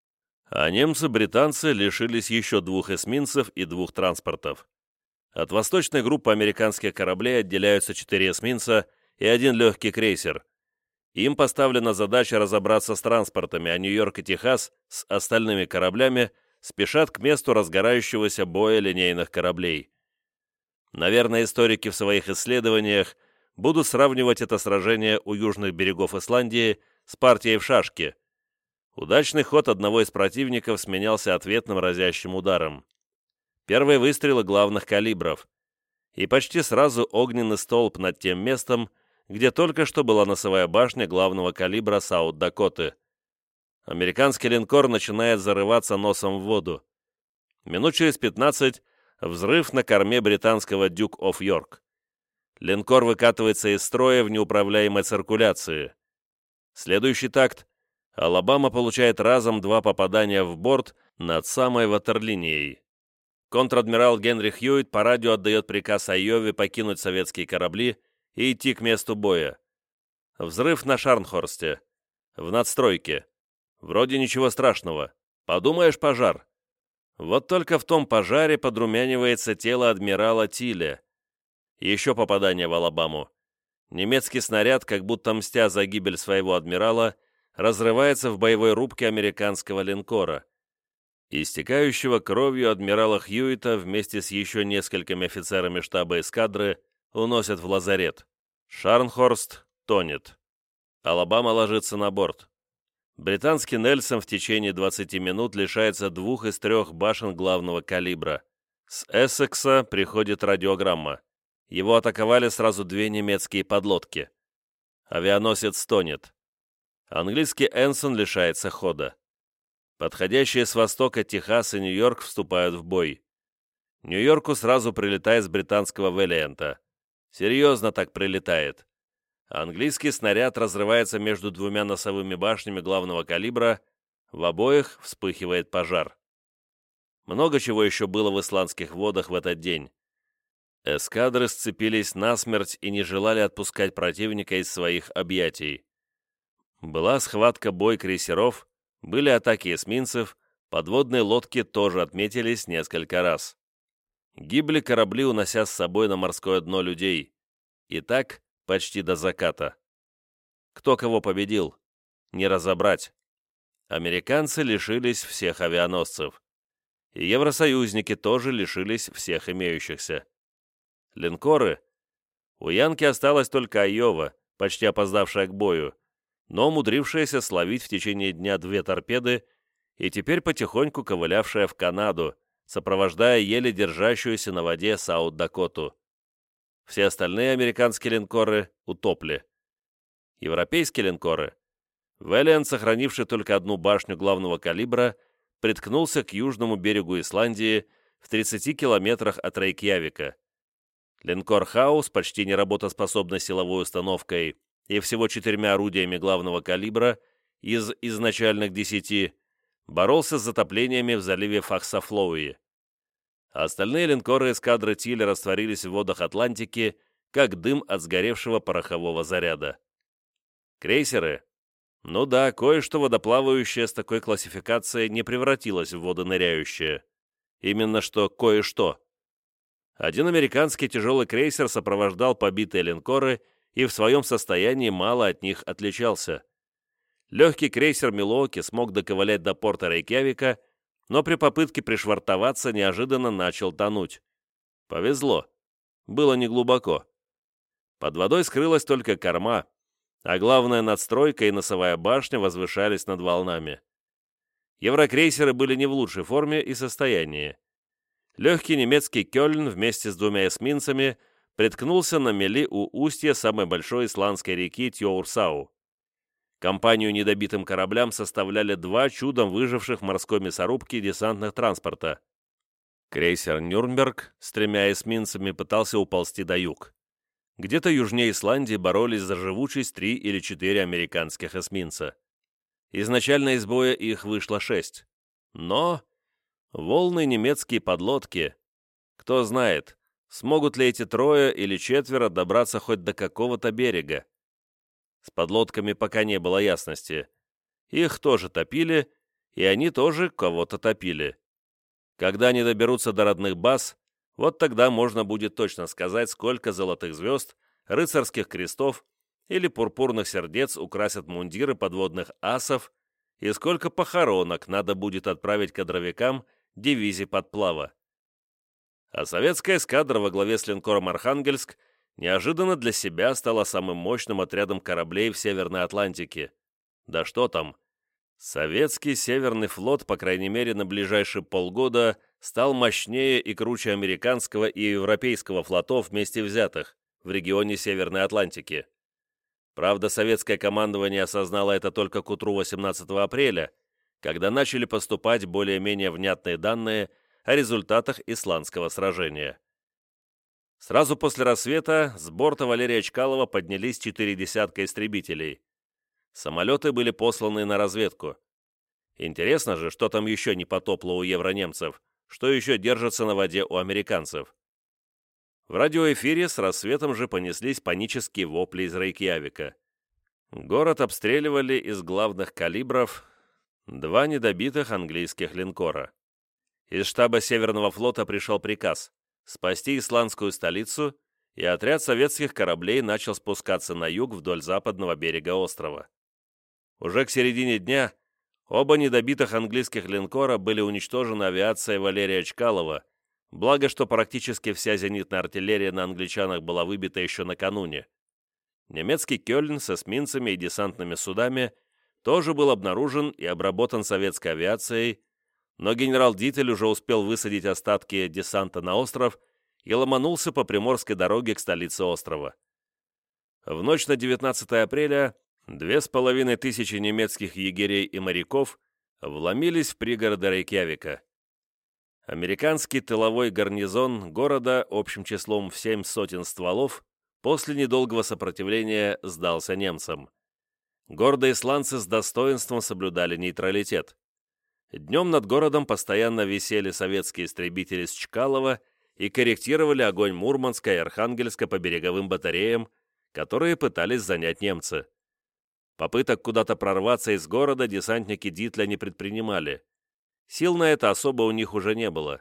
А немцы-британцы лишились еще двух эсминцев и двух транспортов. От восточной группы американских кораблей отделяются четыре эсминца и один легкий крейсер. Им поставлена задача разобраться с транспортами, а Нью-Йорк и Техас с остальными кораблями спешат к месту разгорающегося боя линейных кораблей. Наверное, историки в своих исследованиях будут сравнивать это сражение у южных берегов Исландии с партией в шашки. Удачный ход одного из противников сменялся ответным разящим ударом. Первые выстрелы главных калибров. И почти сразу огненный столб над тем местом, где только что была носовая башня главного калибра Саут-Дакоты. Американский линкор начинает зарываться носом в воду. Минут через пятнадцать взрыв на корме британского Duke of York. Линкор выкатывается из строя в неуправляемой циркуляции. Следующий такт. Алабама получает разом два попадания в борт над самой ватерлинией. Контр-адмирал Генри Хьюитт по радио отдает приказ Айове покинуть советские корабли и идти к месту боя. Взрыв на Шарнхорсте. В надстройке. Вроде ничего страшного. Подумаешь, пожар. Вот только в том пожаре подрумянивается тело адмирала Тилля. Еще попадание в Алабаму. Немецкий снаряд, как будто мстя за гибель своего адмирала, разрывается в боевой рубке американского линкора. Истекающего кровью адмирала Хьюитта вместе с еще несколькими офицерами штаба эскадры уносят в лазарет. Шарнхорст тонет. Алабама ложится на борт. Британский Нельсон в течение двадцати минут лишается двух из трех башен главного калибра. С Эссекса приходит радиограмма. Его атаковали сразу две немецкие подлодки. Авианосец тонет. Английский Энсон лишается хода. Подходящие с востока Техас и Нью-Йорк вступают в бой. Нью-Йорку сразу прилетает с британского Вэлианта. Серьезно так прилетает. Английский снаряд разрывается между двумя носовыми башнями главного калибра, в обоих вспыхивает пожар. Много чего еще было в исландских водах в этот день. Эскадры сцепились насмерть и не желали отпускать противника из своих объятий. Была схватка бой крейсеров, были атаки эсминцев, подводные лодки тоже отметились несколько раз. Гибли корабли, унося с собой на морское дно людей. И так почти до заката. Кто кого победил? Не разобрать. Американцы лишились всех авианосцев. И евросоюзники тоже лишились всех имеющихся. Линкоры? У Янки осталась только Айова, почти опоздавшая к бою, но умудрившаяся словить в течение дня две торпеды и теперь потихоньку ковылявшая в Канаду, сопровождая еле держащуюся на воде Саут-Дакоту. Все остальные американские линкоры утопли. Европейские линкоры. Вэлиант, сохранивший только одну башню главного калибра, приткнулся к южному берегу Исландии в тридцати километрах от Рейкьявика. Линкор Хаус, почти неработоспособной силовой установкой и всего четырьмя орудиями главного калибра из изначальных десяти, боролся с затоплениями в заливе Фахсафлоуи. Остальные линкоры эскадры Тилля растворились в водах Атлантики, как дым от сгоревшего порохового заряда. Крейсеры? Ну да, кое-что водоплавающее с такой классификацией не превратилось в водоныряющее. Именно что кое-что. Один американский тяжелый крейсер сопровождал побитые линкоры и в своем состоянии мало от них отличался. Легкий крейсер Милуоки смог доковылять до порта Рейкьявика, но при попытке пришвартоваться неожиданно начал тонуть. Повезло. Было неглубоко. Под водой скрылась только корма, а главная надстройка и носовая башня возвышались над волнами. Еврокрейсеры были не в лучшей форме и состоянии. Легкий немецкий Кёльн вместе с двумя эсминцами приткнулся на мели у устья самой большой исландской реки Тьоурсау. Компанию недобитым кораблям составляли два чудом выживших в морской мясорубке десантных транспорта. Крейсер «Нюрнберг» с тремя эсминцами пытался уползти до юг. Где-то южнее Исландии боролись за живучесть три или четыре американских эсминца. Изначально из боя их вышло шесть. Но волны немецкие подлодки. Кто знает, смогут ли эти трое или четверо добраться хоть до какого-то берега. С подлодками пока не было ясности. Их тоже топили, и они тоже кого-то топили. Когда они доберутся до родных баз, вот тогда можно будет точно сказать, сколько золотых звезд, рыцарских крестов или пурпурных сердец украсят мундиры подводных асов и сколько похоронок надо будет отправить кадровикам дивизий подплава. А советская эскадра во главе с линкором «Архангельск» неожиданно для себя стала самым мощным отрядом кораблей в Северной Атлантике. Да что там! Советский Северный флот, по крайней мере на ближайшие полгода, стал мощнее и круче американского и европейского флотов вместе взятых в регионе Северной Атлантики. Правда, советское командование осознало это только к утру восемнадцатого апреля, когда начали поступать более-менее внятные данные о результатах исландского сражения. Сразу после рассвета с борта Валерия Чкалова поднялись четыре десятка истребителей. Самолеты были посланы на разведку. Интересно же, что там еще не потопло у евронемцев, что еще держится на воде у американцев. В радиоэфире с рассветом же понеслись панические вопли из Рейкьявика. Город обстреливали из главных калибров два недобитых английских линкора. Из штаба Северного флота пришел приказ спасти исландскую столицу, и отряд советских кораблей начал спускаться на юг вдоль западного берега острова. Уже к середине дня оба недобитых английских линкора были уничтожены авиацией Валерия Чкалова, благо что практически вся зенитная артиллерия на англичанах была выбита еще накануне. Немецкий Кёльн с эсминцами и десантными судами тоже был обнаружен и обработан советской авиацией, но генерал Дитель уже успел высадить остатки десанта на остров и ломанулся по приморской дороге к столице острова. В ночь на девятнадцатое апреля две с половиной тысячи немецких егерей и моряков вломились в пригороды Рейкьявика. Американский тыловой гарнизон города общим числом в семь сотен стволов после недолгого сопротивления сдался немцам. Гордые исландцы с достоинством соблюдали нейтралитет. Днем над городом постоянно висели советские истребители с Чкалова и корректировали огонь Мурманска и Архангельска по береговым батареям, которые пытались занять немцы. Попыток куда-то прорваться из города десантники Дитля не предпринимали. Сил на это особо у них уже не было.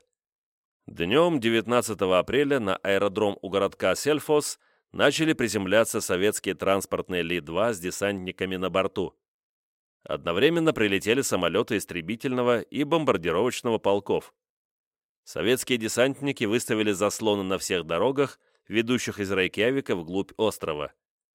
Днем девятнадцатого апреля на аэродром у городка Сельфос начали приземляться советские транспортные Ли два с десантниками на борту. Одновременно прилетели самолеты истребительного и бомбардировочного полков. Советские десантники выставили заслоны на всех дорогах, ведущих из Рейкьявика вглубь острова.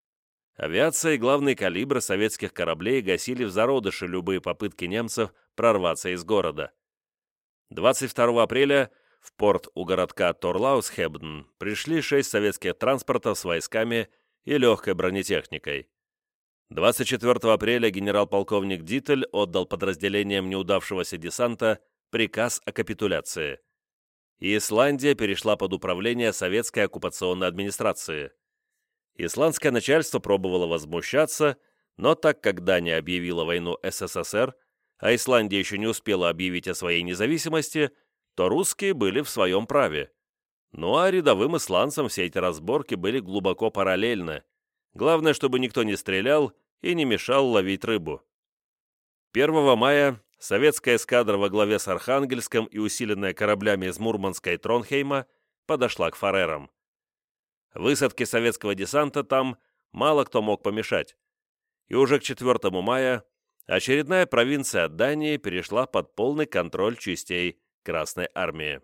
Авиация и главные калибры советских кораблей гасили в зародыше любые попытки немцев прорваться из города. двадцать второго апреля в порт у городка Торлаусхебден пришли шесть советских транспортов с войсками и легкой бронетехникой. двадцать четвёртого апреля генерал-полковник Дитель отдал подразделениям неудавшегося десанта приказ о капитуляции. И Исландия перешла под управление советской оккупационной администрации. Исландское начальство пробовало возмущаться, но так как Дания объявила войну СССР, а Исландия еще не успела объявить о своей независимости, то русские были в своем праве. Ну а рядовым исландцам все эти разборки были глубоко параллельны. Главное, чтобы никто не стрелял и не мешал ловить рыбу. первого мая советская эскадра во главе с Архангельском и усиленная кораблями из Мурманска и Тронхейма подошла к Фарерам. Высадке советского десанта там мало кто мог помешать. И уже к четвёртому мая очередная провинция Дании перешла под полный контроль частей Красной Армии.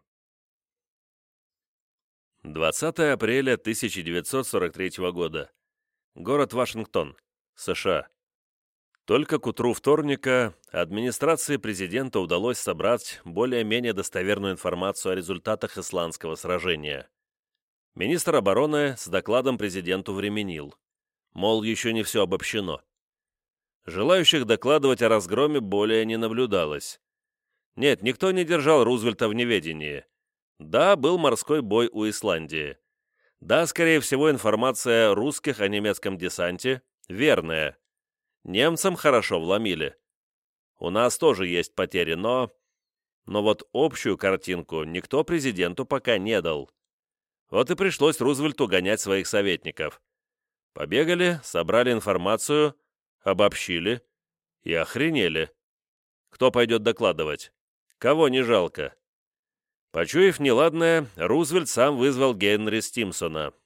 двадцатого апреля тысяча девятьсот сорок третьего года. Город Вашингтон, США. Только к утру вторника администрации президента удалось собрать более-менее достоверную информацию о результатах исландского сражения. Министр обороны с докладом президенту временил. Мол, еще не все обобщено. Желающих докладывать о разгроме более не наблюдалось. Нет, никто не держал Рузвельта в неведении. Да, был морской бой у Исландии. Да, скорее всего, информация русских о немецком десанте верная. Немцам хорошо вломили. У нас тоже есть потери, но... Но вот общую картинку никто президенту пока не дал. Вот и пришлось Рузвельту гонять своих советников. Побегали, собрали информацию, обобщили и охренели. Кто пойдет докладывать? Кого не жалко? Почуяв неладное, Рузвельт сам вызвал Генри Стимсона.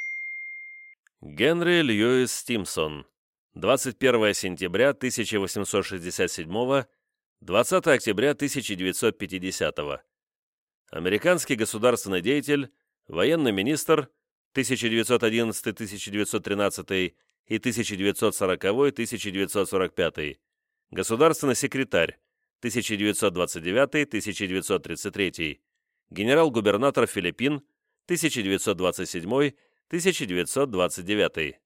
Генри Льюис Стимсон. двадцать первое сентября тысяча восемьсот шестьдесят седьмого, двадцатое октября тысяча девятьсот пятидесятого. Американский государственный деятель, военный министр тысяча девятьсот одиннадцатый — тысяча девятьсот тринадцатый и тысяча девятьсот сороковой — тысяча девятьсот сорок пятый. Государственный секретарь тысяча девятьсот двадцать девятый — тысяча девятьсот тридцать третий. Генерал-губернатор Филиппин тысяча девятьсот двадцать седьмой — тысяча девятьсот двадцать девятый.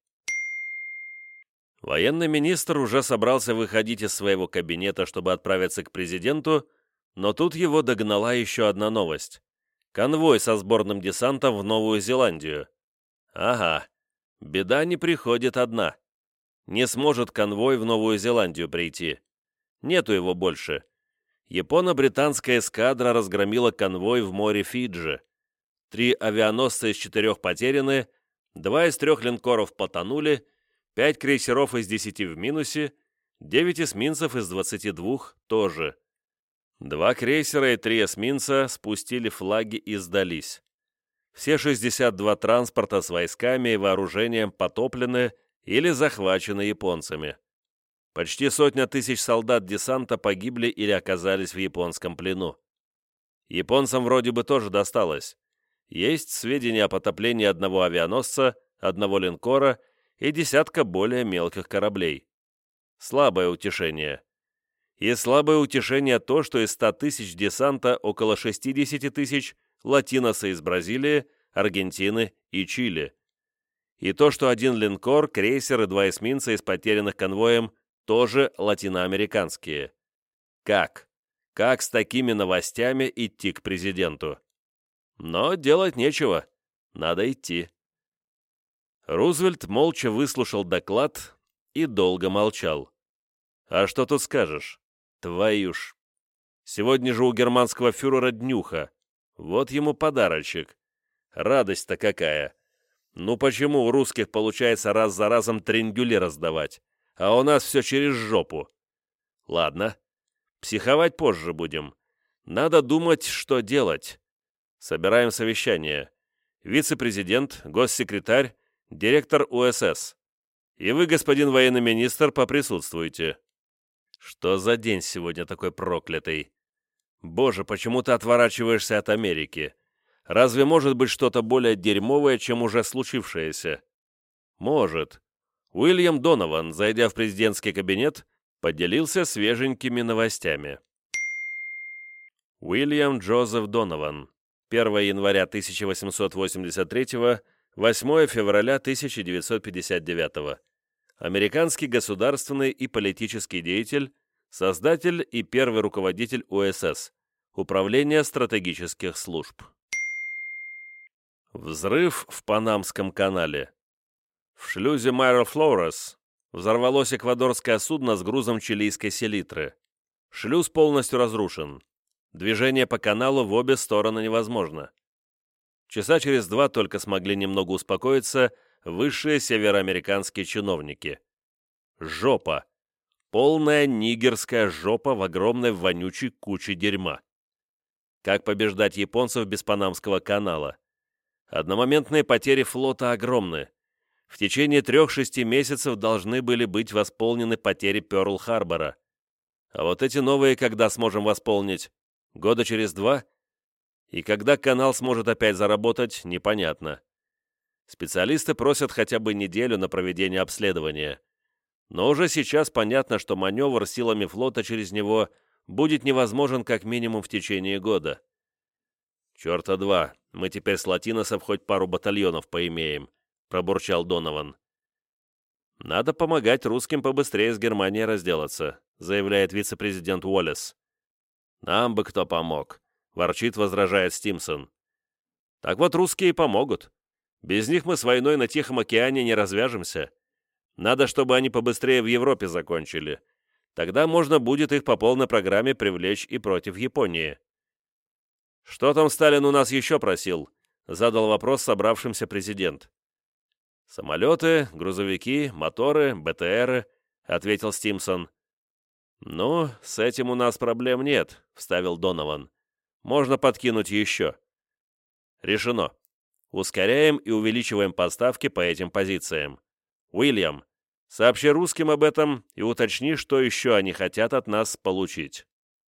Военный министр уже собрался выходить из своего кабинета, чтобы отправиться к президенту, но тут его догнала еще одна новость. Конвой со сборным десантом в Новую Зеландию. Ага, беда не приходит одна. Не сможет конвой в Новую Зеландию прийти. Нету его больше. Японо-британская эскадра разгромила конвой в море Фиджи. Три авианосца из четырех потеряны, два из трех линкоров потонули, пять крейсеров из десяти в минусе, девять эсминцев из двадцати двух тоже. Два крейсера и три эсминца спустили флаги и сдались. Все шестьдесят два транспорта с войсками и вооружением потоплены или захвачены японцами. Почти сотня тысяч солдат десанта погибли или оказались в японском плену. Японцам вроде бы тоже досталось. Есть сведения о потоплении одного авианосца, одного линкора и десятка более мелких кораблей. Слабое утешение. И слабое утешение то, что из ста тысяч десанта около шестьдесят тысяч латиносы из Бразилии, Аргентины и Чили. И то, что один линкор, крейсер и два эсминца из потерянных конвоем тоже латиноамериканские. Как? Как с такими новостями идти к президенту? Но делать нечего. Надо идти. Рузвельт молча выслушал доклад и долго молчал. А что тут скажешь? Твою ж. Сегодня же у германского фюрера днюха. Вот ему подарочек. Радость-то какая. Ну почему у русских получается раз за разом трендюли раздавать, а у нас все через жопу? Ладно, психовать позже будем. Надо думать, что делать. Собираем совещание. Вице-президент, госсекретарь, директор У С С. И вы, господин военный министр, поприсутствуйте. Что за день сегодня такой проклятый? Боже, почему ты отворачиваешься от Америки? Разве может быть что-то более дерьмовое, чем уже случившееся? Может. Уильям Донован, зайдя в президентский кабинет, поделился свеженькими новостями. Уильям Джозеф Донован. первое января тысяча восемьсот восемьдесят третьего, восьмое февраля тысяча девятьсот пятьдесят девятого. Американский государственный и политический деятель, создатель и первый руководитель У С С, Управление стратегических служб. Взрыв в Панамском канале. В шлюзе Майра Флорес взорвалось эквадорское судно с грузом чилийской селитры. Шлюз полностью разрушен. Движение по каналу в обе стороны невозможно. Часа через два только смогли немного успокоиться высшие североамериканские чиновники. Жопа. Полная нигерская жопа в огромной вонючей куче дерьма. Как побеждать японцев без Панамского канала? Одномоментные потери флота огромны. В течение трех-шести месяцев должны были быть восполнены потери Пёрл-Харбора. А вот эти новые когда сможем восполнить? Года через два? И когда канал сможет опять заработать, непонятно. Специалисты просят хотя бы неделю на проведение обследования. Но уже сейчас понятно, что маневр силами флота через него будет невозможен как минимум в течение года. «Черта два, мы теперь с латиносов хоть пару батальонов поимеем», — пробурчал Донован. «Надо помогать русским побыстрее с Германией разделаться», заявляет вице-президент Уоллес. «Нам бы кто помог», — ворчит, возражает Стимсон. «Так вот, русские помогут. Без них мы с войной на Тихом океане не развяжемся. Надо, чтобы они побыстрее в Европе закончили. Тогда можно будет их по полной программе привлечь и против Японии». «Что там Сталин у нас еще просил?» — задал вопрос собравшимся президент. «Самолеты, грузовики, моторы, БТРы», — ответил Стимсон. «Ну, с этим у нас проблем нет», — вставил Донован. «Можно подкинуть еще». «Решено. Ускоряем и увеличиваем поставки по этим позициям. Уильям, сообщи русским об этом и уточни, что еще они хотят от нас получить».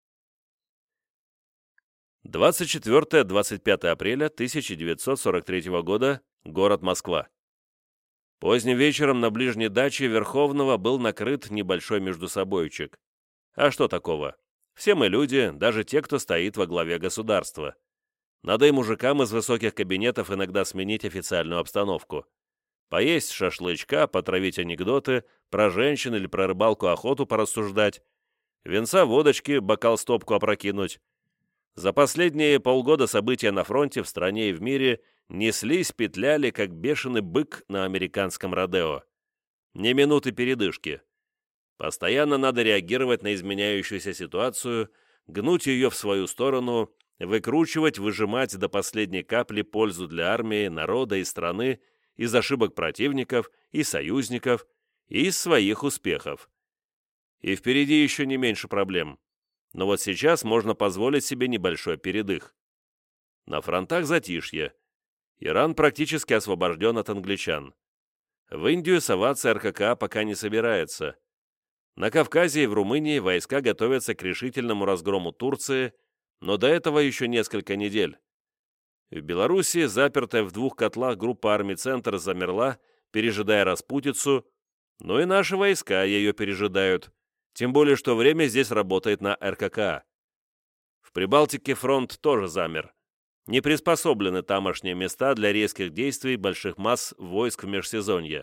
двадцать четвёртое — двадцать пятое апреля тысяча девятьсот сорок третьего года. Город Москва. Поздним вечером на ближней даче Верховного был накрыт небольшой междусобойчик. А что такого? Все мы люди, даже те, кто стоит во главе государства. Надо и мужикам из высоких кабинетов иногда сменить официальную обстановку. Поесть шашлычка, потравить анекдоты, про женщин или про рыбалку-охоту порассуждать, винца, водочки, бокал-стопку опрокинуть. За последние полгода события на фронте, в стране и в мире неслись, петляли, как бешеный бык на американском родео. Ни минуты передышки. Постоянно надо реагировать на изменяющуюся ситуацию, гнуть ее в свою сторону, выкручивать, выжимать до последней капли пользу для армии, народа и страны, из ошибок противников и союзников, и из своих успехов. И впереди еще не меньше проблем. Но вот сейчас можно позволить себе небольшой передых. На фронтах затишье. Иран практически освобожден от англичан. В Индию соваться эр ка ка пока не собирается. На Кавказе и в Румынии войска готовятся к решительному разгрому Турции, но до этого еще несколько недель. В Белоруссии, запертая в двух котлах группа армий «Центр», замерла, пережидая распутицу, но и наши войска ее пережидают, тем более что время здесь работает на эр ка ка. В Прибалтике фронт тоже замер. Не приспособлены тамошние места для резких действий больших масс войск в межсезонье.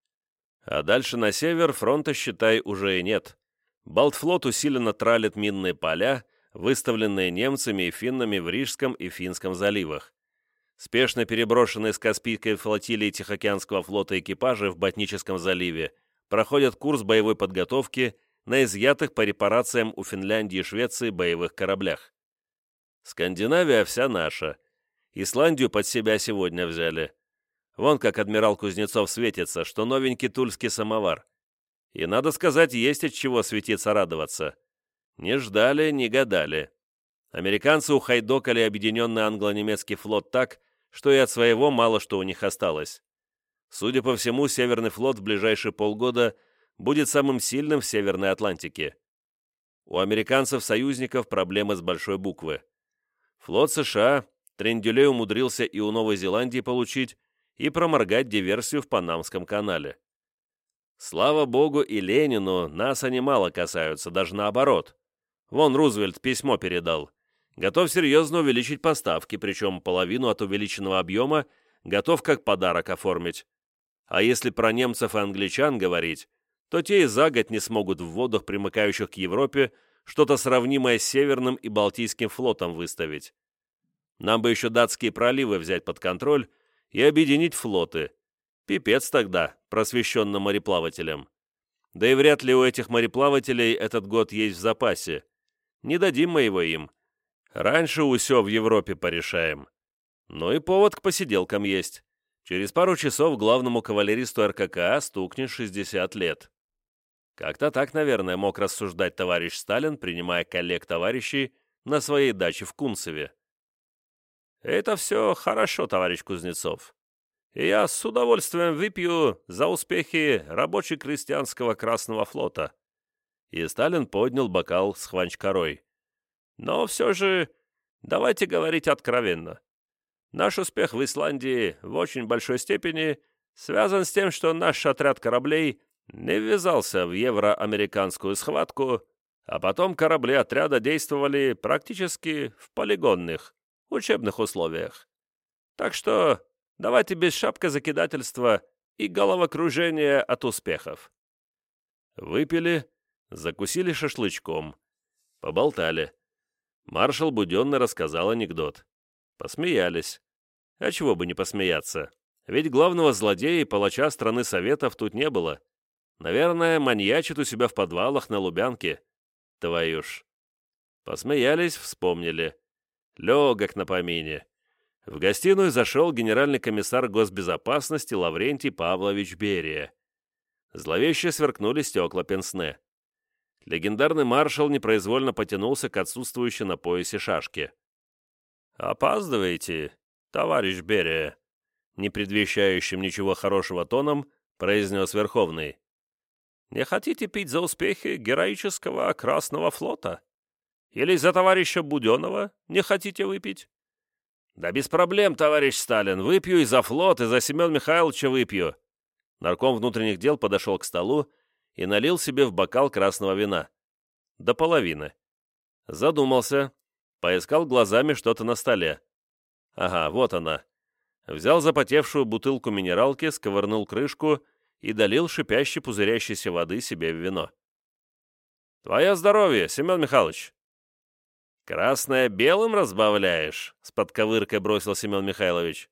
А дальше на север фронта, считай, уже и нет. Балтфлот усиленно тралит минные поля, выставленные немцами и финнами в Рижском и Финском заливах. Спешно переброшенные с Каспийской флотилии Тихоокеанского флота экипажи в Ботническом заливе проходят курс боевой подготовки на изъятых по репарациям у Финляндии и Швеции боевых кораблях. Скандинавия вся наша. Исландию под себя сегодня взяли. Вон как адмирал Кузнецов светится, что новенький тульский самовар. И, надо сказать, есть от чего светиться радоваться. Не ждали, не гадали. Американцы ухайдокали объединенный англо-немецкий флот так, что и от своего мало что у них осталось. Судя по всему, Северный флот в ближайшие полгода будет самым сильным в Северной Атлантике. У американцев-союзников проблемы с большой буквы. Флот США тренделей умудрился и у Новой Зеландии получить, и проморгать диверсию в Панамском канале. Слава богу и Ленину, нас они мало касаются, даже наоборот. Вон Рузвельт письмо передал. Готов серьезно увеличить поставки, причем половину от увеличенного объема готов как подарок оформить. А если про немцев и англичан говорить, то те и за год не смогут в водах, примыкающих к Европе, что-то сравнимое с Северным и Балтийским флотом выставить. Нам бы еще датские проливы взять под контроль и объединить флоты. Пипец тогда просвещенным мореплавателям. Да и вряд ли у этих мореплавателей этот год есть в запасе. Не дадим мы его им. Раньше усё в Европе порешаем. Ну и повод к посиделкам есть. Через пару часов главному кавалеристу эр ка ка стукнет шестьдесят лет. Как-то так, наверное, мог рассуждать товарищ Сталин, принимая коллег-товарищей на своей даче в Кунцеве. «Это все хорошо, товарищ Кузнецов. И я с удовольствием выпью за успехи рабоче-крестьянского Красного флота». И Сталин поднял бокал с хванчкарой. «Но все же давайте говорить откровенно. Наш успех в Исландии в очень большой степени связан с тем, что наш отряд кораблей не ввязался в евро-американскую схватку, а потом корабли отряда действовали практически в полигонных, учебных условиях. Так что давайте без шапкозакидательства и головокружение от успехов. Выпили, закусили шашлычком, поболтали. Маршал Буденный рассказал анекдот. Посмеялись. А чего бы не посмеяться? Ведь главного злодея и палача страны Советов тут не было. Наверное, маньячит у себя в подвалах на Лубянке. Твою ж. Посмеялись, вспомнили. Легок на помине. В гостиную зашел генеральный комиссар госбезопасности Лаврентий Павлович Берия. Зловеще сверкнули стекла пенсне. Легендарный маршал непроизвольно потянулся к отсутствующей на поясе шашке. «Опаздываете, товарищ Берия», не предвещающим ничего хорошего тоном, произнес Верховный. «Не хотите пить за успехи героического Красного флота? Или за товарища Буденного не хотите выпить?» «Да без проблем, товарищ Сталин, выпью и за флот, и за Семен Михайловича выпью». Нарком внутренних дел подошел к столу и налил себе в бокал красного вина. До половины. Задумался, поискал глазами что-то на столе. Ага, вот она. Взял запотевшую бутылку минералки, сковырнул крышку и долил шипящей пузырящейся воды себе в вино. «Твое здоровье, Семен Михайлович!» «Красное белым разбавляешь?» — с подковыркой бросил Семен Михайлович.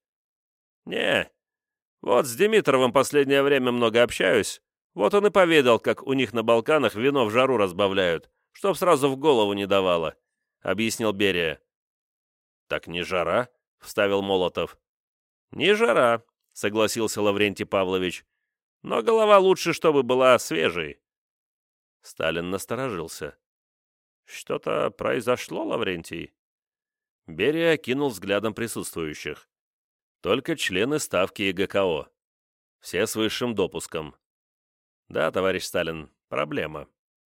«Не, вот с Димитровым последнее время много общаюсь. Вот он и поведал, как у них на Балканах вино в жару разбавляют, чтоб сразу в голову не давало», — объяснил Берия. «Так не жара?» — вставил Молотов. «Не жара», — согласился Лаврентий Павлович. «Но голова лучше, чтобы была свежей». Сталин насторожился. «Что-то произошло, Лаврентий?» Берия окинул взглядом присутствующих. Только члены Ставки и ГКО. Все с высшим допуском. «Да, товарищ Сталин, проблема».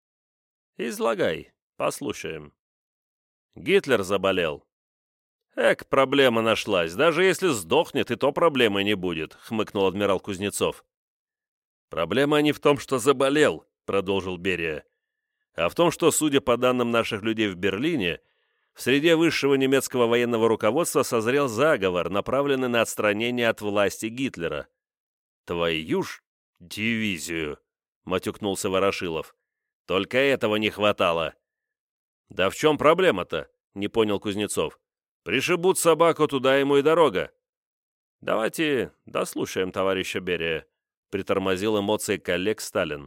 «Излагай, послушаем». «Гитлер заболел». «Эк, проблема нашлась. Даже если сдохнет, и то проблемы не будет», — хмыкнул адмирал Кузнецов. «Проблема не в том, что заболел», — продолжил Берия, «а в том, что, судя по данным наших людей в Берлине, в среде высшего немецкого военного руководства созрел заговор, направленный на отстранение от власти Гитлера». «Твою ж дивизию!» — матюкнулся Ворошилов. «Только этого не хватало». «Да в чем проблема-то?» — не понял Кузнецов. «Пришибут собаку, туда ему и дорога». «Давайте дослушаем товарища Берия», — притормозил эмоции коллег Сталин.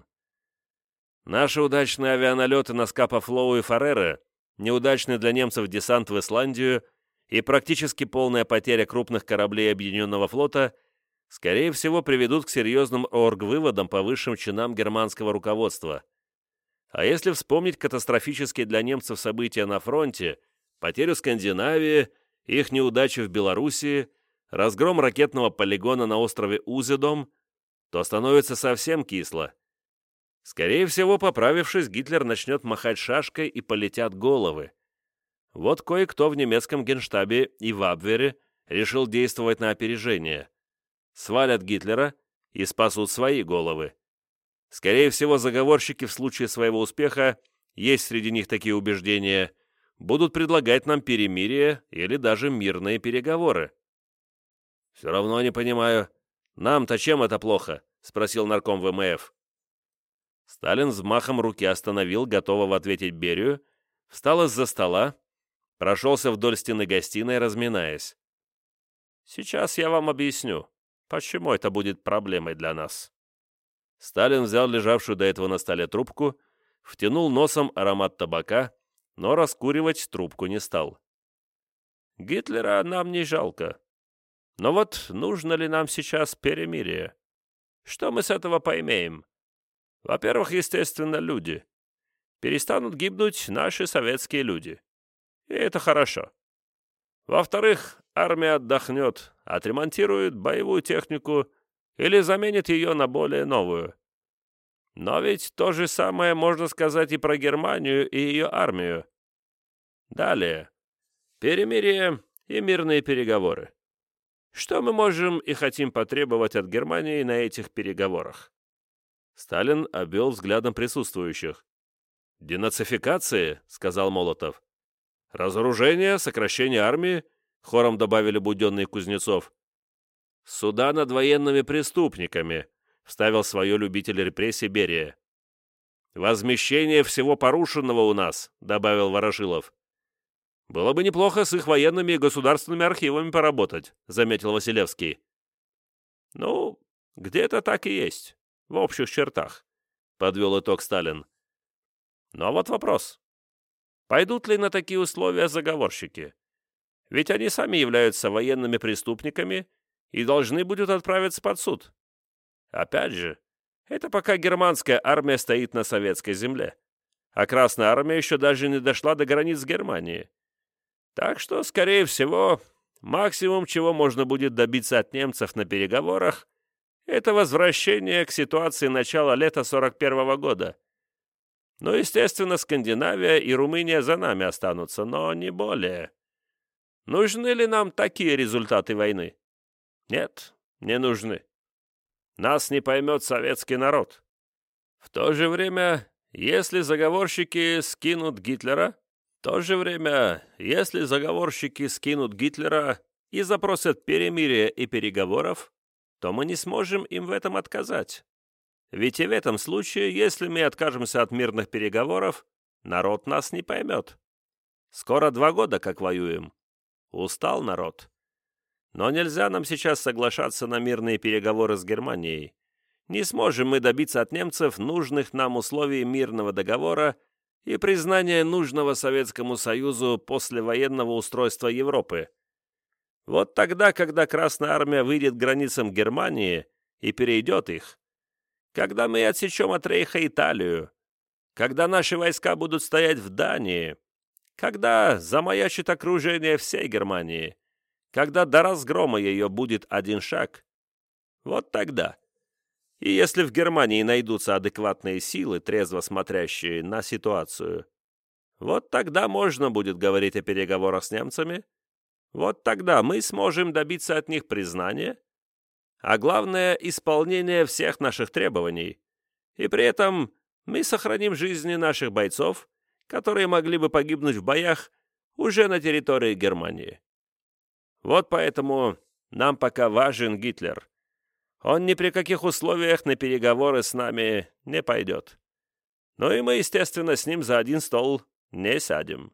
«Наши удачные авианалеты на Скапа-Флоу и Фареры, неудачный для немцев десант в Исландию и практически полная потеря крупных кораблей Объединенного флота скорее всего приведут к серьезным оргвыводам по высшим чинам германского руководства. А если вспомнить катастрофические для немцев события на фронте, потерю Скандинавии, их неудачи в Белоруссии, разгром ракетного полигона на острове Узедом, то становится совсем кисло. Скорее всего, поправившись, Гитлер начнет махать шашкой и полетят головы. Вот кое-кто в немецком генштабе и в Абвере решил действовать на опережение. Свалят Гитлера и спасут свои головы. Скорее всего, заговорщики в случае своего успеха, есть среди них такие убеждения, будут предлагать нам перемирие или даже мирные переговоры. «Все равно не понимаю. Нам-то чем это плохо?» — спросил нарком ВМФ. Сталин взмахом руки остановил готового ответить Берию, встал из-за стола, прошелся вдоль стены гостиной, разминаясь. «Сейчас я вам объясню, почему это будет проблемой для нас». Сталин взял лежавшую до этого на столе трубку, втянул носом аромат табака, но раскуривать трубку не стал. «Гитлера нам не жалко. Но вот нужно ли нам сейчас перемирие? Что мы с этого поимеем? Во-первых, естественно, люди. Перестанут гибнуть наши советские люди. И это хорошо. Во-вторых, армия отдохнет, отремонтирует боевую технику или заменит ее на более новую. Но ведь то же самое можно сказать и про Германию и ее армию. Далее. Перемирие и мирные переговоры. Что мы можем и хотим потребовать от Германии на этих переговорах?» Сталин обвел взглядом присутствующих. «Денацификации», — сказал Молотов. «Разоружение, сокращение армии», — хором добавили Буденный и Кузнецов. «Суда над военными преступниками», — вставил свое любитель репрессий Берия. «Возмещение всего порушенного у нас», — добавил Ворошилов. «Было бы неплохо с их военными и государственными архивами поработать», — заметил Василевский. «Ну, где-то так и есть, в общих чертах», — подвел итог Сталин. «Но вот вопрос. Пойдут ли на такие условия заговорщики? Ведь они сами являются военными преступниками и должны будут отправиться под суд. Опять же, это пока германская армия стоит на советской земле, а Красная армия еще даже не дошла до границ Германии. Так что, скорее всего, максимум, чего можно будет добиться от немцев на переговорах, это возвращение к ситуации начала лета сорок первого года. Ну, естественно, Скандинавия и Румыния за нами останутся, но не более. Нужны ли нам такие результаты войны? Нет, не нужны. Нас не поймет советский народ. В то же время, если заговорщики скинут Гитлера, в то же время, если заговорщики скинут Гитлера и запросят перемирия и переговоров, то мы не сможем им в этом отказать. Ведь и в этом случае, если мы откажемся от мирных переговоров, народ нас не поймет. Скоро два года, как воюем. Устал народ. Но нельзя нам сейчас соглашаться на мирные переговоры с Германией. Не сможем мы добиться от немцев нужных нам условий мирного договора и признания нужного Советскому Союзу послевоенного устройства Европы. Вот тогда, когда Красная армия выйдет к границам Германии и перейдет их, когда мы отсечем от Рейха Италию, когда наши войска будут стоять в Дании, когда замаячит окружение всей Германии, когда до разгрома ее будет один шаг, вот тогда. И если в Германии найдутся адекватные силы, трезво смотрящие на ситуацию, вот тогда можно будет говорить о переговорах с немцами, вот тогда мы сможем добиться от них признания, а главное — исполнения всех наших требований, и при этом мы сохраним жизни наших бойцов, которые могли бы погибнуть в боях уже на территории Германии. Вот поэтому нам пока важен Гитлер. Он ни при каких условиях на переговоры с нами не пойдет. Ну и мы, естественно, с ним за один стол не сядем.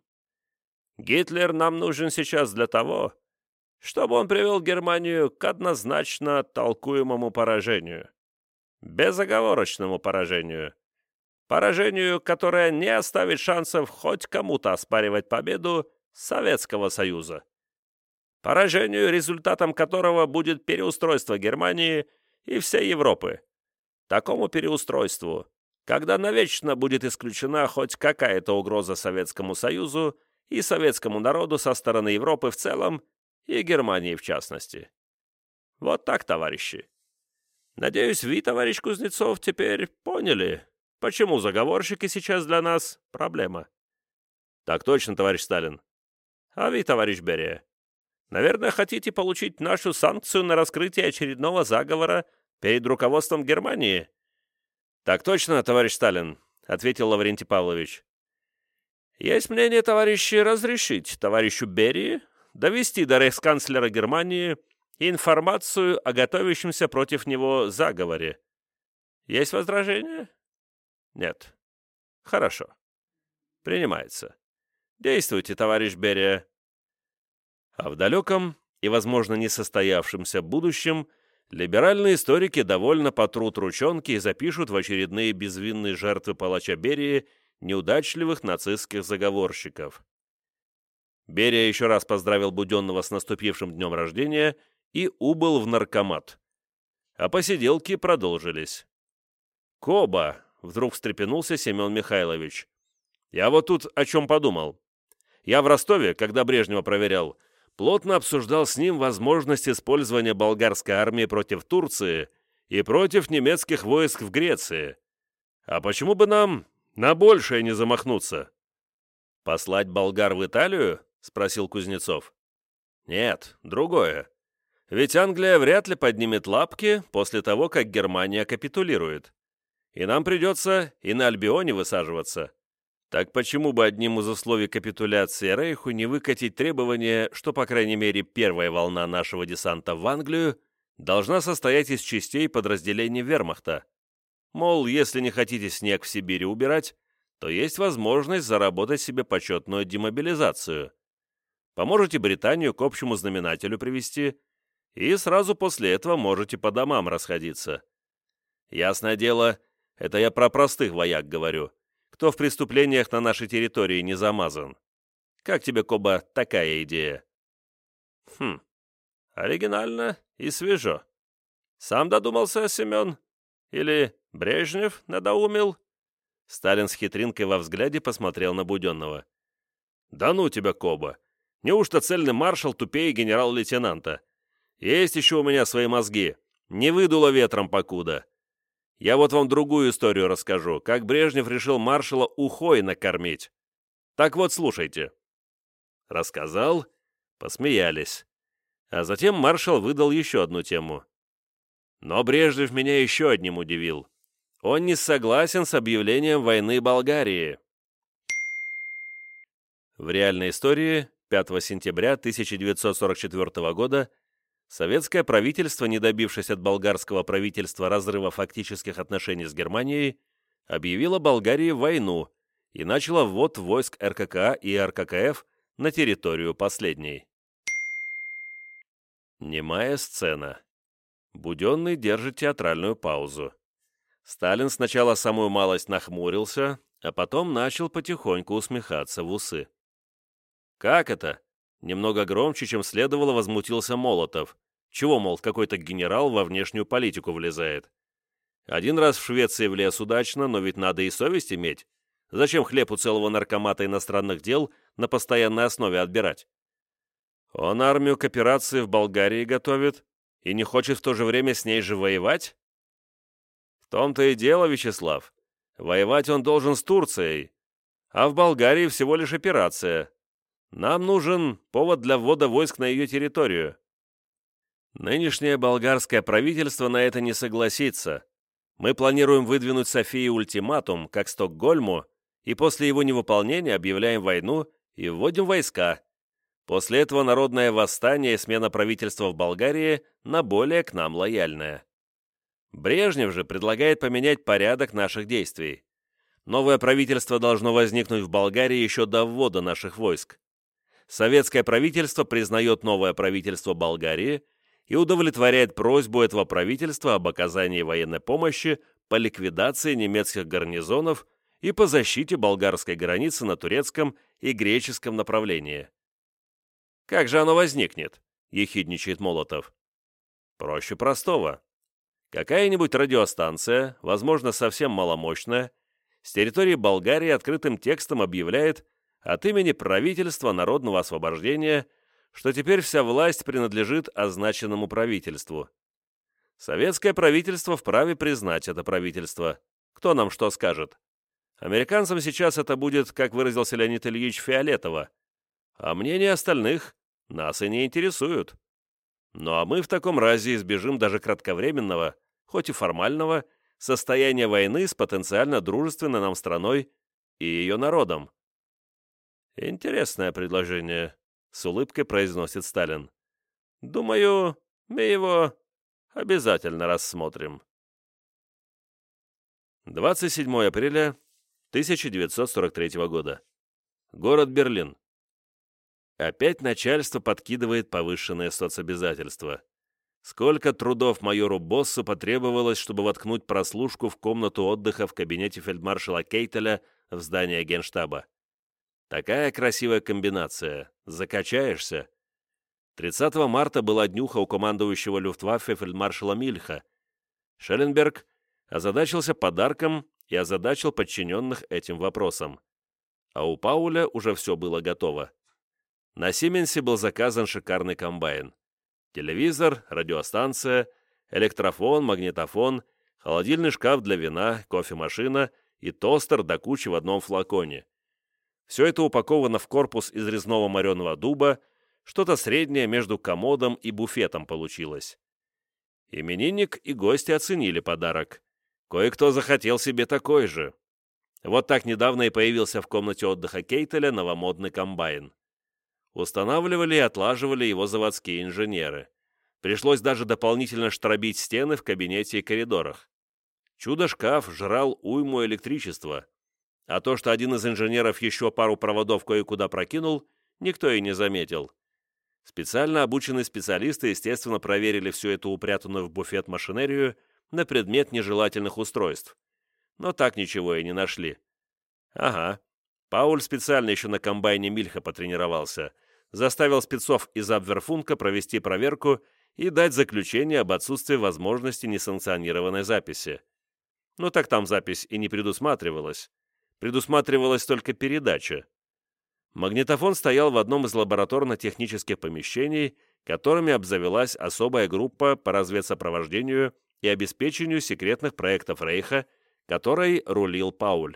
Гитлер нам нужен сейчас для того, чтобы он привел Германию к однозначно толкуемому поражению. Безоговорочному поражению. Поражению, которое не оставит шансов хоть кому-то оспаривать победу Советского Союза. Поражению, результатом которого будет переустройство Германии и всей Европы. Такому переустройству, когда навечно будет исключена хоть какая-то угроза Советскому Союзу и советскому народу со стороны Европы в целом и Германии в частности. Вот так, товарищи. Надеюсь, вы, товарищ Кузнецов, теперь поняли, почему заговорщики сейчас для нас проблема. Так точно, товарищ Сталин. А вы, товарищ Берия, наверное, хотите получить нашу санкцию на раскрытие очередного заговора перед руководством Германии? Так точно, товарищ Сталин, ответил Лаврентий Павлович. Есть мнение, товарищи, разрешить товарищу Берии довести до рейхсканцлера Германии информацию о готовящемся против него заговоре. Есть возражения? Нет. Хорошо. Принимается. Действуйте, товарищ Берия. А в далеком и, возможно, несостоявшемся будущем либеральные историки довольно потрут ручонки и запишут в очередные безвинные жертвы палача Берии неудачливых нацистских заговорщиков. Берия еще раз поздравил Буденного с наступившим днем рождения и убыл в наркомат. А посиделки продолжились. «Коба!» — вдруг встрепенулся Семен Михайлович. «Я вот тут о чем подумал. Я в Ростове, когда Брежнева проверял, плотно обсуждал с ним возможность использования болгарской армии против Турции и против немецких войск в Греции. А почему бы нам на большее не замахнуться?» «Послать болгар в Италию?» — спросил Кузнецов. «Нет, другое. Ведь Англия вряд ли поднимет лапки после того, как Германия капитулирует. И нам придется и на Альбионе высаживаться. Так почему бы одним из условий капитуляции Рейху не выкатить требование, что, по крайней мере, первая волна нашего десанта в Англию должна состоять из частей подразделений вермахта. Мол, если не хотите снег в Сибири убирать, то есть возможность заработать себе почетную демобилизацию. Поможете Британию к общему знаменателю привести, и сразу после этого можете по домам расходиться. Ясное дело, это я про простых вояк говорю, кто в преступлениях на нашей территории не замазан. Как тебе, Коба, такая идея? Хм, оригинально и свежо. Сам додумался, Семен? Или Брежнев надоумил?» Сталин с хитринкой во взгляде посмотрел на Буденного. «Да ну тебя, Коба! Неужто цельный маршал тупее генерал-лейтенанта? Есть еще у меня свои мозги. Не выдуло ветром покуда. Я вот вам другую историю расскажу, как Брежнев решил маршала ухой накормить. Так вот, слушайте». Рассказал, посмеялись. А затем маршал выдал еще одну тему. Но Брежнев меня еще одним удивил. Он не согласен с объявлением войны Болгарии. В реальной истории пятого сентября тысяча девятьсот сорок четвёртого года советское правительство, не добившись от болгарского правительства разрыва фактических отношений с Германией, объявило Болгарии войну и начало ввод войск эр ка ка а и эр ка ка эф на территорию последней. Немая сцена. Буденный держит театральную паузу. Сталин сначала самую малость нахмурился, а потом начал потихоньку усмехаться в усы. «Как это?» Немного громче, чем следовало, возмутился Молотов. Чего, мол, какой-то генерал во внешнюю политику влезает? Один раз в Швеции влез удачно, но ведь надо и совесть иметь. Зачем хлеб у целого наркомата иностранных дел на постоянной основе отбирать? Он армию к операции в Болгарии готовит и не хочет в то же время с ней же воевать? В том-то и дело, Вячеслав. Воевать он должен с Турцией, а в Болгарии всего лишь операция. Нам нужен повод для ввода войск на ее территорию. Нынешнее болгарское правительство на это не согласится. Мы планируем выдвинуть Софии ультиматум, как Стокгольму, и после его невыполнения объявляем войну и вводим войска. После этого народное восстание и смена правительства в Болгарии на более к нам лояльное. Брежнев же предлагает поменять порядок наших действий. Новое правительство должно возникнуть в Болгарии еще до ввода наших войск. Советское правительство признает новое правительство Болгарии и удовлетворяет просьбу этого правительства об оказании военной помощи по ликвидации немецких гарнизонов и по защите болгарской границы на турецком и греческом направлении. «Как же оно возникнет?» – ехидничает Молотов. «Проще простого. Какая-нибудь радиостанция, возможно, совсем маломощная, с территории Болгарии открытым текстом объявляет от имени правительства народного освобождения, что теперь вся власть принадлежит означенному правительству. Советское правительство вправе признать это правительство. Кто нам что скажет? Американцам сейчас это будет, как выразился Леонид Ильич, фиолетово, а мнения остальных нас и не интересуют. Ну а мы в таком разе избежим даже кратковременного, хоть и формального, состояния войны с потенциально дружественной нам страной и ее народом. «Интересное предложение», — с улыбкой произносит Сталин. «Думаю, мы его обязательно рассмотрим». двадцать седьмого апреля тысяча девятьсот сорок третьего года. Город Берлин. Опять начальство подкидывает повышенные соцобязательства. Сколько трудов майору Боссу потребовалось, чтобы воткнуть прослушку в комнату отдыха в кабинете фельдмаршала Кейтеля в здании Генштаба. Такая красивая комбинация. Закачаешься. тридцатого марта была днюха у командующего Люфтваффе фельдмаршала Мильха. Шелленберг озадачился подарком и озадачил подчиненных этим вопросом. А у Пауля уже все было готово. На Сименсе был заказан шикарный комбайн. Телевизор, радиостанция, электрофон, магнитофон, холодильный шкаф для вина, кофемашина и тостер до кучи в одном флаконе. Все это упаковано в корпус из резного мореного дуба, что-то среднее между комодом и буфетом получилось. Именинник и гости оценили подарок. Кое-кто захотел себе такой же. Вот так недавно и появился в комнате отдыха Кейтеля новомодный комбайн. Устанавливали и отлаживали его заводские инженеры. Пришлось даже дополнительно штробить стены в кабинете и коридорах. Чудо-шкаф жрал уйму электричества, а то, что один из инженеров еще пару проводов кое-куда прокинул, никто и не заметил. Специально обученные специалисты, естественно, проверили всю эту упрятанную в буфет машинерию на предмет нежелательных устройств. Но так ничего и не нашли. Ага, Пауль специально еще на комбайне Мильха потренировался, заставил спецов из Абверфунка провести проверку и дать заключение об отсутствии возможности несанкционированной записи. Ну так там запись и не предусматривалась. Предусматривалась только передача. Магнитофон стоял в одном из лабораторно-технических помещений, которыми обзавелась особая группа по разведсопровождению и обеспечению секретных проектов Рейха, которой рулил Пауль.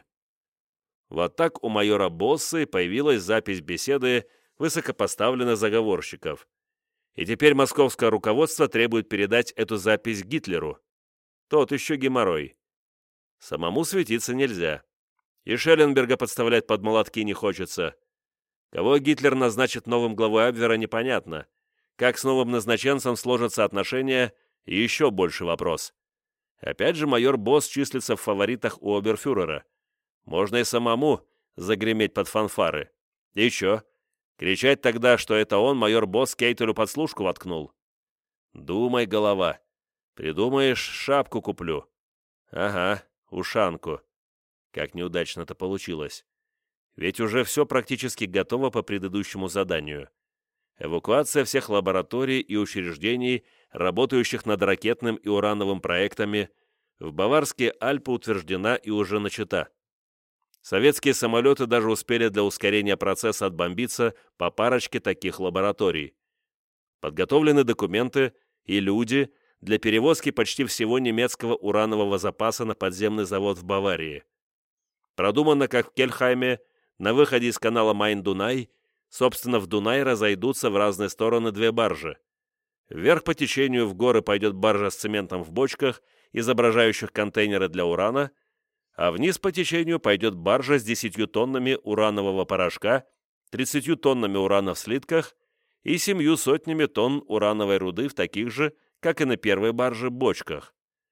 Вот так у майора Боссы появилась запись беседы высокопоставленных заговорщиков. И теперь московское руководство требует передать эту запись Гитлеру. Тот еще геморрой. Самому светиться нельзя. И Шелленберга подставлять под молотки не хочется. Кого Гитлер назначит новым главой Абвера, непонятно. Как с новым назначенцем сложатся отношения, еще больше вопрос. Опять же, майор Босс числится в фаворитах у оберфюрера. Можно и самому загреметь под фанфары. И чё? Кричать тогда, что это он, майор Босс, Кейтелю подслушку воткнул. Думай, голова. Придумаешь, шапку куплю. Ага, ушанку. Как неудачно-то получилось. Ведь уже все практически готово по предыдущему заданию. Эвакуация всех лабораторий и учреждений, работающих над ракетным и урановым проектами, в Баварские Альпы утверждена и уже начата. Советские самолеты даже успели для ускорения процесса отбомбиться по парочке таких лабораторий. Подготовлены документы и люди для перевозки почти всего немецкого уранового запаса на подземный завод в Баварии. Продумано, как в Кельхайме, на выходе из канала Майн-Дунай, собственно, в Дунай разойдутся в разные стороны две баржи. Вверх по течению в горы пойдет баржа с цементом в бочках, изображающих контейнеры для урана, а вниз по течению пойдет баржа с десятью тоннами уранового порошка, тридцатью тоннами урана в слитках и семью сотнями тонн урановой руды в таких же, как и на первой барже, бочках.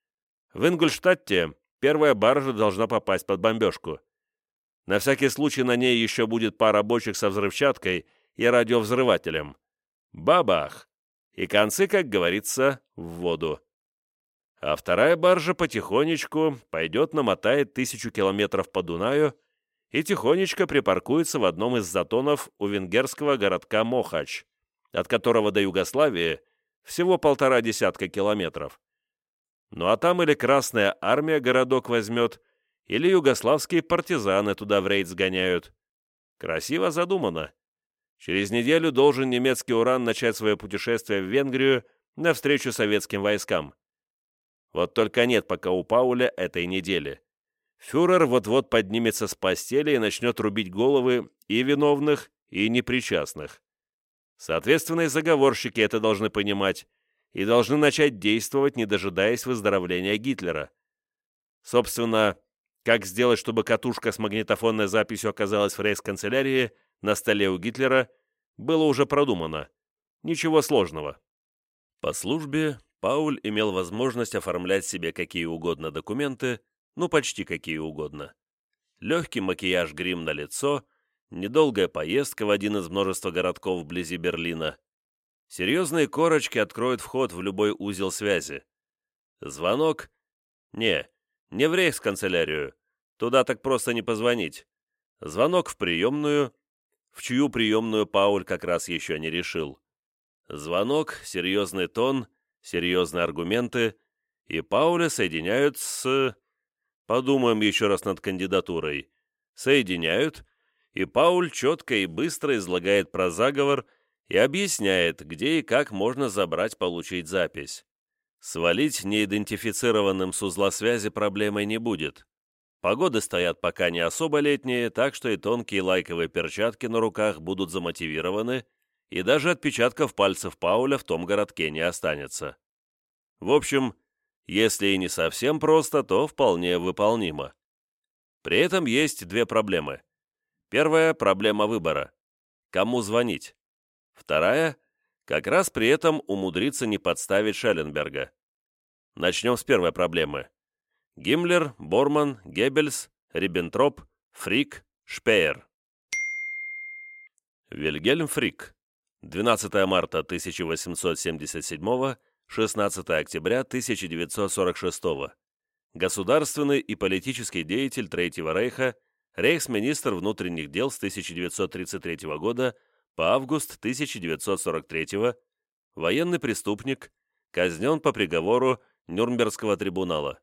В Ингольштадте первая баржа должна попасть под бомбежку. На всякий случай на ней еще будет пара бочек со взрывчаткой и радиовзрывателем. Бабах! И концы, как говорится, в воду. А вторая баржа потихонечку пойдет намотает тысячу километров по Дунаю и тихонечко припаркуется в одном из затонов у венгерского городка Мохач, от которого до Югославии всего полтора десятка километров. Ну а там или Красная Армия городок возьмет, или югославские партизаны туда в рейд сгоняют. Красиво задумано. Через неделю должен немецкий уран начать свое путешествие в Венгрию навстречу советским войскам. Вот только нет пока у Пауля этой недели. Фюрер вот-вот поднимется с постели и начнет рубить головы и виновных, и непричастных. Соответственно, и заговорщики это должны понимать и должны начать действовать, не дожидаясь выздоровления Гитлера. Собственно, как сделать, чтобы катушка с магнитофонной записью оказалась в рейхсканцелярии на столе у Гитлера, было уже продумано. Ничего сложного. По службе Пауль имел возможность оформлять себе какие угодно документы, ну почти какие угодно. Легкий макияж, грим на лицо, недолгая поездка в один из множества городков вблизи Берлина. Серьезные корочки откроют вход в любой узел связи. Звонок? Не, не в рейхсканцелярию. Туда так просто не позвонить. Звонок в приемную, в чью приемную Пауль как раз еще не решил. Звонок, серьезный тон, серьезные аргументы, и Пауля соединяют с... Подумаем еще раз над кандидатурой. Соединяют, и Пауль четко и быстро излагает про заговор и объясняет, где и как можно забрать, получить запись. Свалить неидентифицированным с узла связи проблемой не будет. Погоды стоят пока не особо летние, так что и тонкие лайковые перчатки на руках будут замотивированы, и даже отпечатков пальцев Пауля в том городке не останется. В общем, если и не совсем просто, то вполне выполнимо. При этом есть две проблемы. Первая – проблема выбора. Кому звонить? Вторая Как раз при этом умудриться не подставить Шелленберга. Начнем с первой проблемы. Гиммлер, Борман, Геббельс, Риббентроп, Фрик, Шпеер. Вильгельм Фрик. двенадцатого марта тысяча восемьсот семьдесят седьмого, шестнадцатого октября тысяча девятьсот сорок шестого. Государственный и политический деятель Третьего Рейха, рейхсминистр внутренних дел с тысяча девятьсот тридцать третьего года по август тысяча девятьсот сорок третьего, военный преступник, казнен по приговору Нюрнбергского трибунала.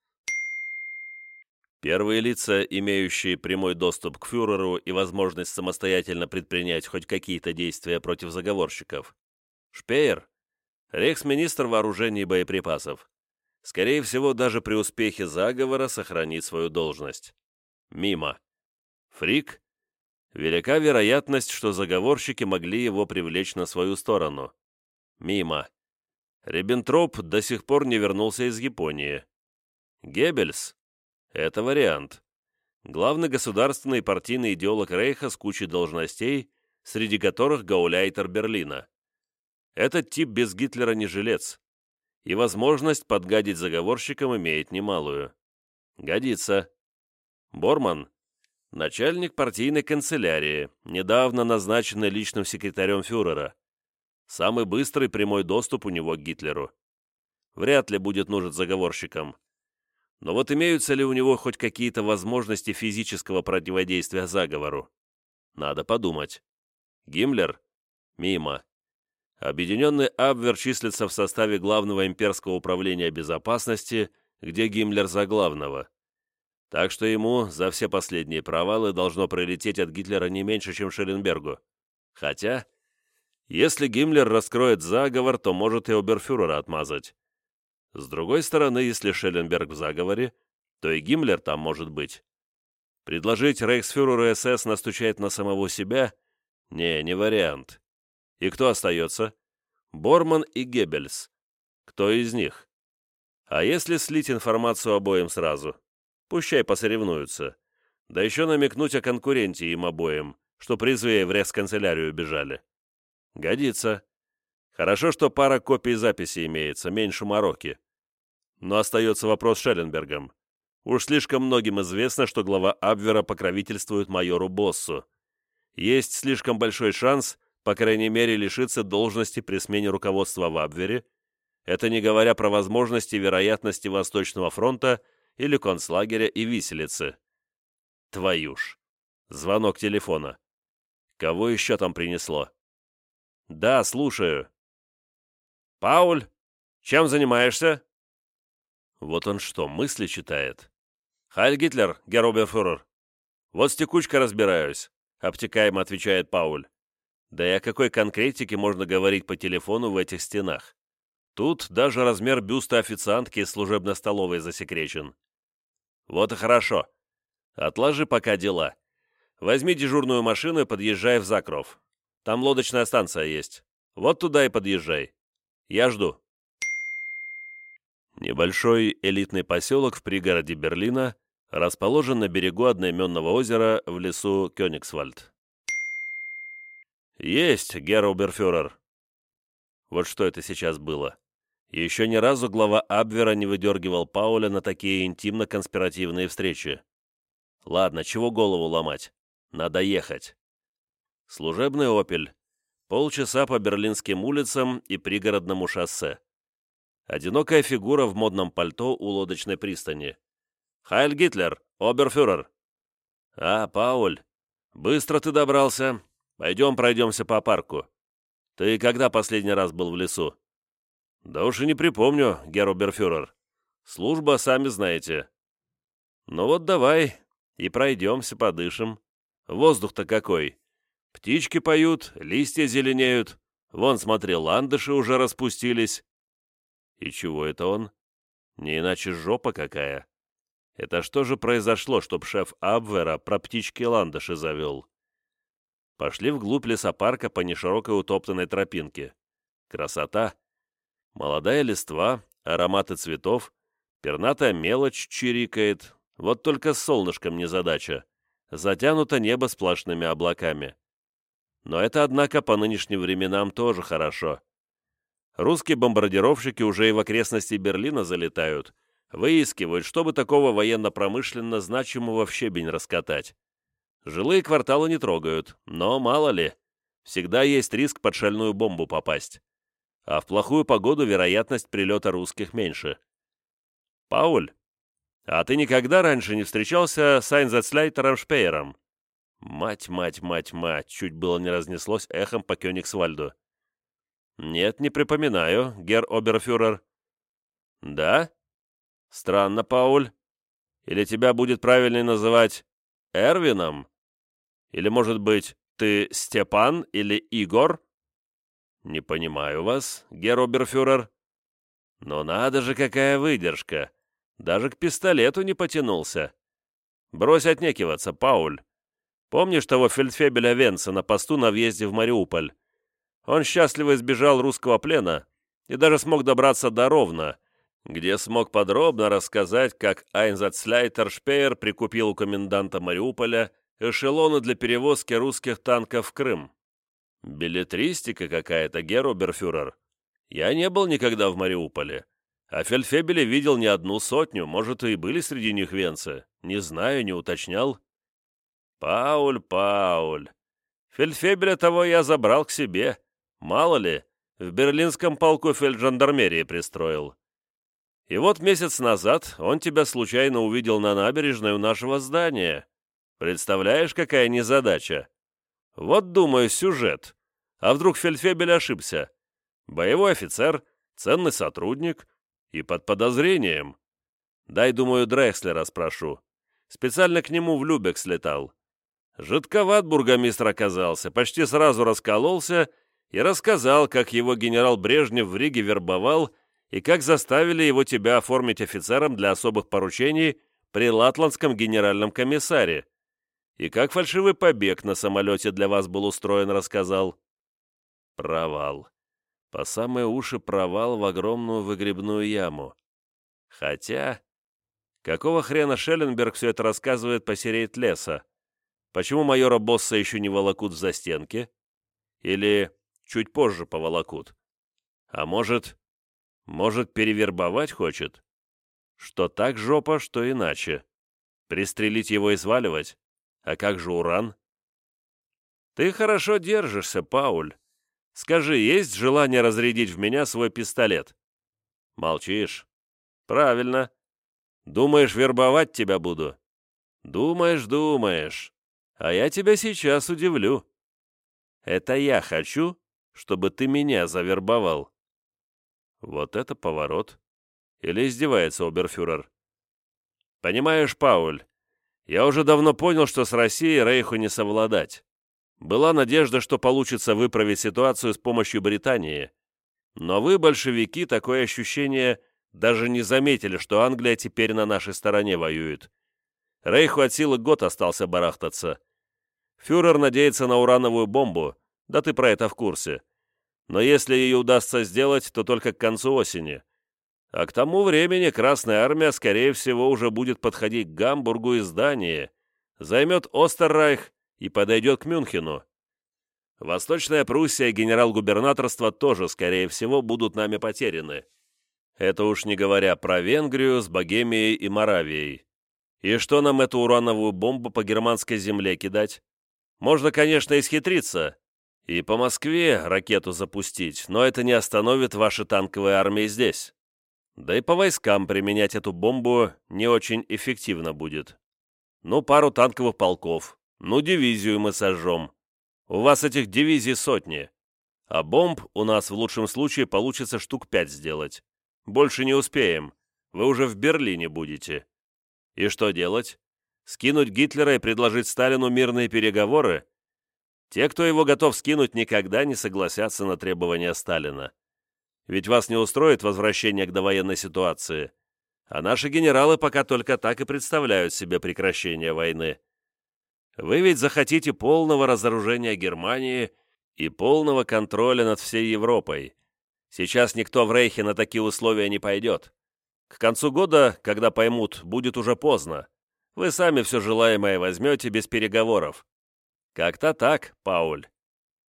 Первые лица, имеющие прямой доступ к фюреру и возможность самостоятельно предпринять хоть какие-то действия против заговорщиков. Шпеер, рейхсминистр вооружений и боеприпасов. Скорее всего, даже при успехе заговора сохранит свою должность. Мимо. Фрик. Велика вероятность, что заговорщики могли его привлечь на свою сторону. Мимо. Риббентроп до сих пор не вернулся из Японии. Геббельс. Это вариант. Главный государственный и партийный идеолог Рейха с кучей должностей, среди которых гауляйтер Берлина. Этот тип без Гитлера не жилец. И возможность подгадить заговорщикам имеет немалую. Годится. Борман. Начальник партийной канцелярии, недавно назначенный личным секретарем фюрера. Самый быстрый прямой доступ у него к Гитлеру. Вряд ли будет нужен заговорщикам. Но вот имеются ли у него хоть какие-то возможности физического противодействия заговору? Надо подумать. Гиммлер? Мимо. Объединенный Абвер числится в составе Главного имперского управления безопасности, где Гиммлер за главного. Так что ему за все последние провалы должно прилететь от Гитлера не меньше, чем Шелленбергу. Хотя, если Гиммлер раскроет заговор, то может и оберфюрера отмазать. С другой стороны, если Шелленберг в заговоре, то и Гиммлер там может быть. Предложить рейхсфюреру СС настучать на самого себя? Не, не вариант. И кто остается? Борман и Геббельс. Кто из них? А если слить информацию обоим сразу? Пущай посоревнуются. Да еще намекнуть о конкуренте им обоим, что призвые в рейхсканцелярию бежали. Годится. Хорошо, что пара копий записи имеется, меньше мороки. Но остается вопрос с Шелленбергом. Уж слишком многим известно, что глава Абвера покровительствует майору Боссу. Есть слишком большой шанс, по крайней мере, лишиться должности при смене руководства в Абвере, это не говоря про возможности и вероятности Восточного фронта или концлагеря и виселицы. Твою ж. Звонок телефона. Кого еще там принесло? Да, слушаю. Пауль, чем занимаешься? Вот он что, мысли читает? Хайль Гитлер, герр оберфюрер. Вот с текучкой разбираюсь, обтекаемо отвечает Пауль. Да и о какой конкретике можно говорить по телефону в этих стенах? Тут даже размер бюста официантки из служебной столовой засекречен. Вот и хорошо. Отложи пока дела. Возьми дежурную машину и подъезжай в Закров. Там лодочная станция есть. Вот туда и подъезжай. Я жду. Небольшой элитный поселок в пригороде Берлина расположен на берегу одноименного озера в лесу Кёнигсвальд. «Есть, герр оберфюрер». Вот что это сейчас было. Еще ни разу глава Абвера не выдергивал Пауля на такие интимно-конспиративные встречи. Ладно, чего голову ломать? Надо ехать. Служебный «Опель». Полчаса по берлинским улицам и пригородному шоссе. Одинокая фигура в модном пальто у лодочной пристани. «Хайль Гитлер, оберфюрер». «А, Пауль, быстро ты добрался. Пойдем пройдемся по парку. Ты когда последний раз был в лесу?» «Да уж и не припомню, герр оберфюрер. Служба, сами знаете». «Ну вот давай и пройдемся, подышим. Воздух-то какой. Птички поют, листья зеленеют. Вон, смотри, ландыши уже распустились». «И чего это он? Не иначе жопа какая. Это что же произошло, чтоб шеф Абвера про птички-ландыши завел?» Пошли вглубь лесопарка по неширокой утоптанной тропинке. Красота! Молодая листва, ароматы цветов, пернатая мелочь чирикает. Вот только с солнышком незадача. Затянуто небо сплошными облаками. Но это, однако, по нынешним временам тоже хорошо. Русские бомбардировщики уже и в окрестности Берлина залетают, выискивают, чтобы такого военно-промышленно значимого в щебень раскатать. Жилые кварталы не трогают, но мало ли, всегда есть риск под шальную бомбу попасть. А в плохую погоду вероятность прилета русских меньше. Пауль, а ты никогда раньше не встречался с Айнзетслейтером Шпеером? Мать, мать, мать, мать, чуть было не разнеслось эхом по Кёнигсвальду. Нет, не припоминаю, герр оберфюрер. Да? Странно, Пауль. Или тебя будет правильнее называть Эрвином? Или, может быть, ты Степан или Игорь? Не понимаю вас, герр оберфюрер. Но надо же, какая выдержка. Даже к пистолету не потянулся. Брось отнекиваться, Пауль. Помнишь того фельдфебеля Венца на посту на въезде в Мариуполь? Он счастливо избежал русского плена и даже смог добраться до Ровно, где смог подробно рассказать, как Айнзетслейтер Шпеер прикупил у коменданта Мариуполя эшелоны для перевозки русских танков в Крым. Беллетристика какая-то, герр оберфюрер. Я не был никогда в Мариуполе, а фельдфебеля видел не одну сотню, может, и были среди них венцы. Не знаю, не уточнял. Пауль, Пауль, фельдфебеля того я забрал к себе. Мало ли, в берлинском полку фельджандармерии пристроил. И вот месяц назад он тебя случайно увидел на набережной у нашего здания. Представляешь, какая незадача? Вот, думаю, сюжет. А вдруг фельдфебель ошибся? Боевой офицер, ценный сотрудник и под подозрением. Дай, думаю, Дрекслера спрошу. Специально к нему в Любек слетал. Жидковат бургомистр оказался, почти сразу раскололся и рассказал, как его генерал Брежнев в Риге вербовал и как заставили его тебя оформить офицером для особых поручений при Латландском генеральном комиссаре. И как фальшивый побег на самолете для вас был устроен, рассказал. Провал. По самые уши провал в огромную выгребную яму. Хотя, какого хрена Шелленберг все это рассказывает посереть леса? Почему майора Босса еще не волокут в застенки? Или чуть позже поволокут? А может, может перевербовать хочет? Что так жопа, что иначе. Пристрелить его и сваливать? А как же уран? Ты хорошо держишься, Пауль. Скажи, есть желание разрядить в меня свой пистолет? Молчишь? Правильно. Думаешь, вербовать тебя буду? Думаешь, думаешь. А я тебя сейчас удивлю. Это я хочу, чтобы ты меня завербовал. Вот это поворот. Или издевается оберфюрер? Понимаешь, Пауль, я уже давно понял, что с Россией Рейху не совладать. Была надежда, что получится выправить ситуацию с помощью Британии. Но вы, большевики, такое ощущение, даже не заметили, что Англия теперь на нашей стороне воюет. Рейху от силы год остался барахтаться. Фюрер надеется на урановую бомбу, да ты про это в курсе. Но если ее удастся сделать, то только к концу осени. А к тому времени Красная Армия, скорее всего, уже будет подходить к Гамбургу и Дании, займет Остеррайх и подойдет к Мюнхену. Восточная Пруссия и генерал-губернаторство тоже, скорее всего, будут нами потеряны. Это уж не говоря про Венгрию с Богемией и Моравией. И что нам эту урановую бомбу по германской земле кидать? Можно, конечно, исхитриться и по Москве ракету запустить, но это не остановит ваши танковые армии здесь. Да и по войскам применять эту бомбу не очень эффективно будет. Ну, пару танковых полков, ну, дивизию мы сожжем. У вас этих дивизий сотни, а бомб у нас в лучшем случае получится штук пять сделать. Больше не успеем, вы уже в Берлине будете. И что делать? Скинуть Гитлера и предложить Сталину мирные переговоры? Те, кто его готов скинуть, никогда не согласятся на требования Сталина. Ведь вас не устроит возвращение к довоенной ситуации. А наши генералы пока только так и представляют себе прекращение войны. Вы ведь захотите полного разоружения Германии и полного контроля над всей Европой. Сейчас никто в Рейхе на такие условия не пойдет. К концу года, когда поймут, будет уже поздно. Вы сами все желаемое возьмете без переговоров. Как-то так, Пауль.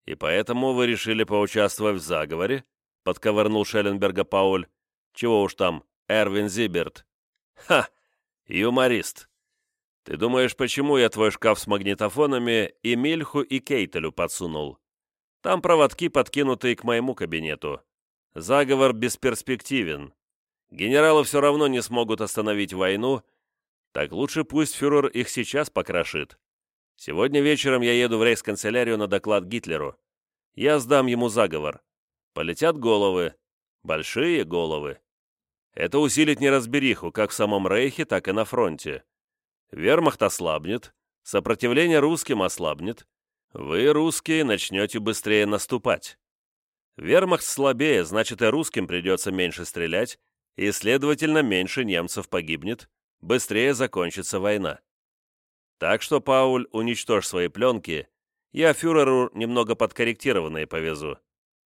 «И поэтому вы решили поучаствовать в заговоре?» — подковырнул Шелленберга Пауль. «Чего уж там, Эрвин Зиберт». «Ха! Юморист! Ты думаешь, почему я твой шкаф с магнитофонами и Мильху и Кейтелю подсунул? Там проводки, подкинутые к моему кабинету. Заговор бесперспективен. Генералы все равно не смогут остановить войну, так лучше пусть фюрер их сейчас покрошит. Сегодня вечером я еду в рейхсканцелярию на доклад Гитлеру. Я сдам ему заговор. Полетят головы. Большие головы. Это усилит неразбериху как в самом рейхе, так и на фронте. Вермахт ослабнет, сопротивление русским ослабнет. Вы, русские, начнете быстрее наступать. Вермахт слабее, значит, и русским придется меньше стрелять, и, следовательно, меньше немцев погибнет, быстрее закончится война. Так что, Пауль, уничтожь свои пленки, я фюреру немного подкорректированные повезу.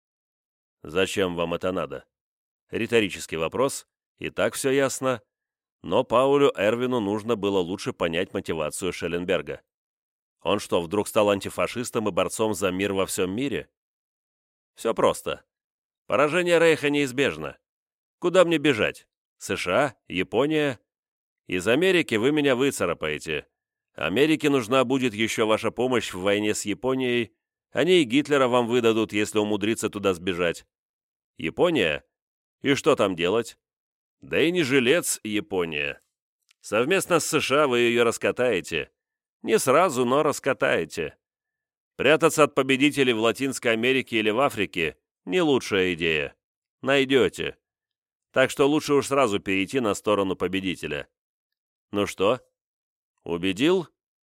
Зачем вам это надо? Риторический вопрос, и так все ясно, но Паулю Эрвину нужно было лучше понять мотивацию Шелленберга. Он что, вдруг стал антифашистом и борцом за мир во всем мире? Все просто. Поражение Рейха неизбежно. Куда мне бежать? США? Япония? Из Америки вы меня выцарапаете. Америке нужна будет еще ваша помощь в войне с Японией. Они и Гитлера вам выдадут, если умудриться туда сбежать. Япония? И что там делать? Да и не жилец Япония. Совместно с США вы ее раскатаете. Не сразу, но раскатаете. Прятаться от победителей в Латинской Америке или в Африке – не лучшая идея. Найдете. Так что лучше уж сразу перейти на сторону победителя. Ну что? Убедил?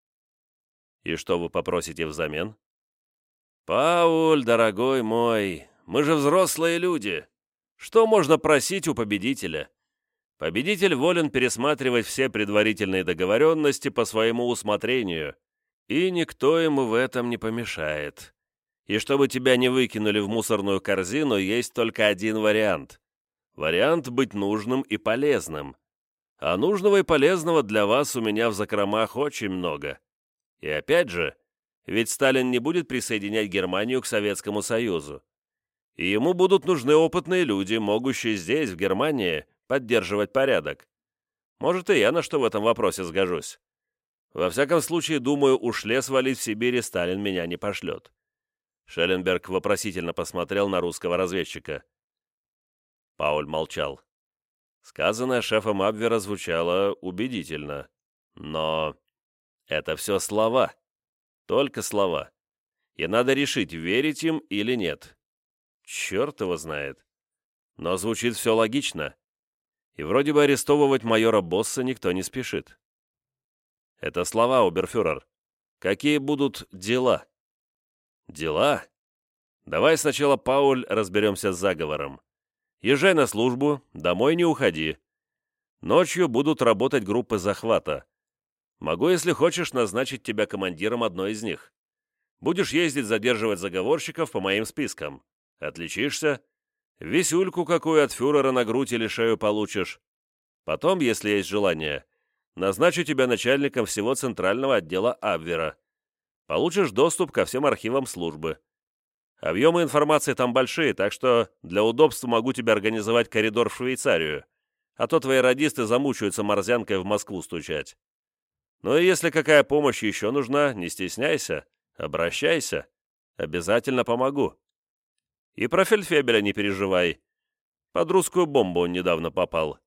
И что вы попросите взамен? Пауль, дорогой мой, мы же взрослые люди. Что можно просить у победителя? Победитель волен пересматривать все предварительные договоренности по своему усмотрению, и никто ему в этом не помешает. И чтобы тебя не выкинули в мусорную корзину, есть только один вариант. Вариант быть нужным и полезным. А нужного и полезного для вас у меня в закромах очень много. И опять же, ведь Сталин не будет присоединять Германию к Советскому Союзу. И ему будут нужны опытные люди, могущие здесь, в Германии, поддерживать порядок. Может, и я на что в этом вопросе сгожусь. Во всяком случае, думаю, уж лес валить в Сибири Сталин меня не пошлет. Шелленберг вопросительно посмотрел на русского разведчика. Пауль молчал. Сказанное шефом Абвера звучало убедительно. Но это все слова. Только слова. И надо решить, верить им или нет. Черт его знает. Но звучит все логично. И вроде бы арестовывать майора Босса никто не спешит. Это слова, оберфюрер. Какие будут дела? Дела? Давай сначала, Пауль, разберемся с заговором. Езжай на службу, домой не уходи. Ночью будут работать группы захвата. Могу, если хочешь, назначить тебя командиром одной из них. Будешь ездить задерживать заговорщиков по моим спискам. Отличишься. Висюльку какую от фюрера на грудь или шею получишь. Потом, если есть желание, назначу тебя начальником всего центрального отдела Абвера. Получишь доступ ко всем архивам службы. Объемы информации там большие, так что для удобства могу тебе организовать коридор в Швейцарию, а то твои радисты замучаются морзянкой в Москву стучать. Ну и если какая помощь еще нужна, не стесняйся, обращайся. Обязательно помогу. И про фельдфебеля не переживай. Под русскую бомбу он недавно попал.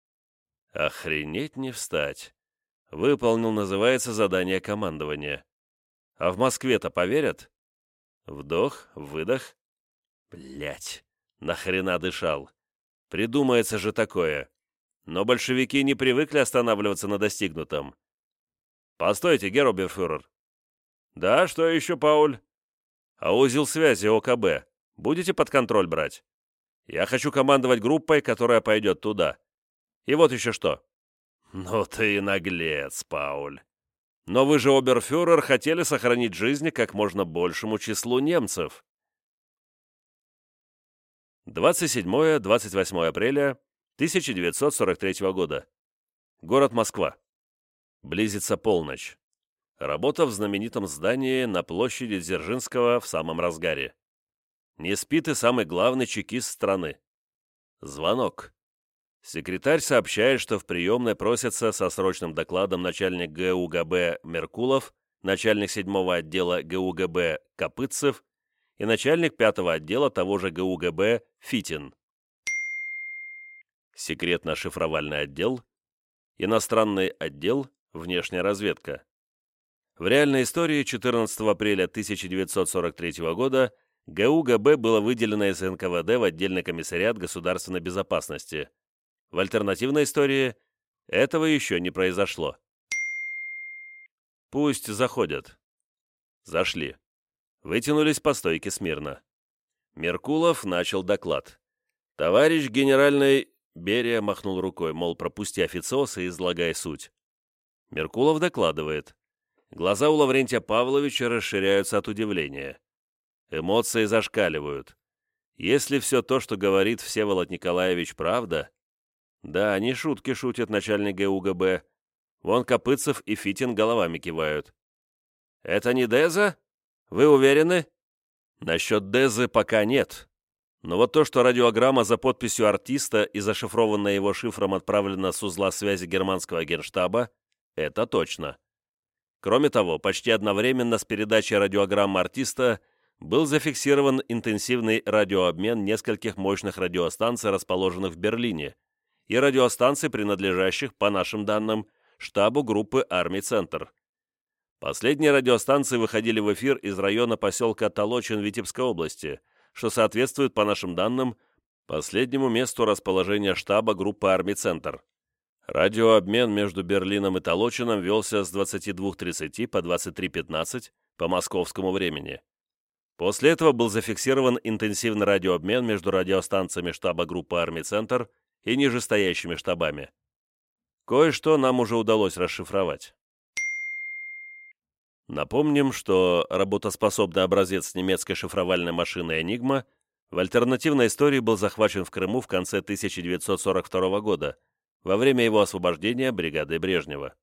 Охренеть не встать. Выполнил, называется, задание командования. А в Москве-то поверят? Вдох, выдох. Блять, нахрена дышал? Придумается же такое. Но большевики не привыкли останавливаться на достигнутом. Постойте, герр-оберфюрер. Да, что еще, Пауль? А узел связи ОКБ будете под контроль брать? Я хочу командовать группой, которая пойдет туда. И вот еще что. Ну ты и наглец, Пауль. Но вы же, оберфюрер, хотели сохранить жизни как можно большему числу немцев. двадцать седьмое — двадцать восьмое апреля тысяча девятьсот сорок третьего года. Город Москва. Близится полночь. Работа в знаменитом здании на площади Дзержинского в самом разгаре. Не спит и самый главный чекист страны. Звонок. Секретарь сообщает, что в приемной просится со срочным докладом начальник ГУГБ Меркулов, начальник седьмого отдела ГУГБ Копытцев и начальник пятого отдела того же ГУГБ Фитин. Секретно-шифровальный отдел, иностранный отдел, внешняя разведка. В реальной истории четырнадцатого апреля тысяча девятьсот сорок третьего года ГУГБ было выделено из эн ка вэ дэ в отдельный комиссариат государственной безопасности. В альтернативной истории этого еще не произошло. Пусть заходят. Зашли. Вытянулись по стойке смирно. Меркулов начал доклад. «Товарищ генеральный...» Берия махнул рукой, мол, пропусти официоз и излагай суть. Меркулов докладывает. Глаза у Лаврентия Павловича расширяются от удивления. Эмоции зашкаливают. Если все то, что говорит Всеволод Николаевич, правда... Да, не шутки шутит начальник ГУГБ. Вон Копытцев и Фитин головами кивают. «Это не Деза? Вы уверены?» «Насчет Дезы пока нет. Но вот то, что радиограмма за подписью артиста и зашифрованная его шифром отправлена с узла связи германского генштаба, это точно. Кроме того, почти одновременно с передачей радиограммы артиста был зафиксирован интенсивный радиообмен нескольких мощных радиостанций, расположенных в Берлине, и радиостанций, принадлежащих, по нашим данным, штабу группы армий «Центр». Последние радиостанции выходили в эфир из района поселка Толочин Витебской области, что соответствует, по нашим данным, последнему месту расположения штаба группы армий «Центр». Радиообмен между Берлином и Толочином велся с двадцати двух тридцати по двадцать три пятнадцать по московскому времени. После этого был зафиксирован интенсивный радиообмен между радиостанциями штаба группы армий «Центр» и нижестоящими штабами. Кое-что нам уже удалось расшифровать. Напомним, что работоспособный образец немецкой шифровальной машины «Энигма» в альтернативной истории был захвачен в Крыму в конце тысяча девятьсот сорок второго года, во время его освобождения бригадой Брежнева.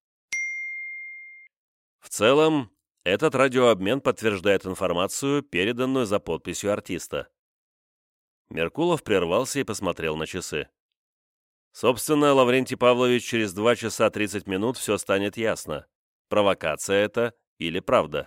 В целом, этот радиообмен подтверждает информацию, переданную за подписью артиста. Меркулов прервался и посмотрел на часы. Собственно, Лаврентий Павлович, через два часа тридцать минут все станет ясно. Провокация это или правда?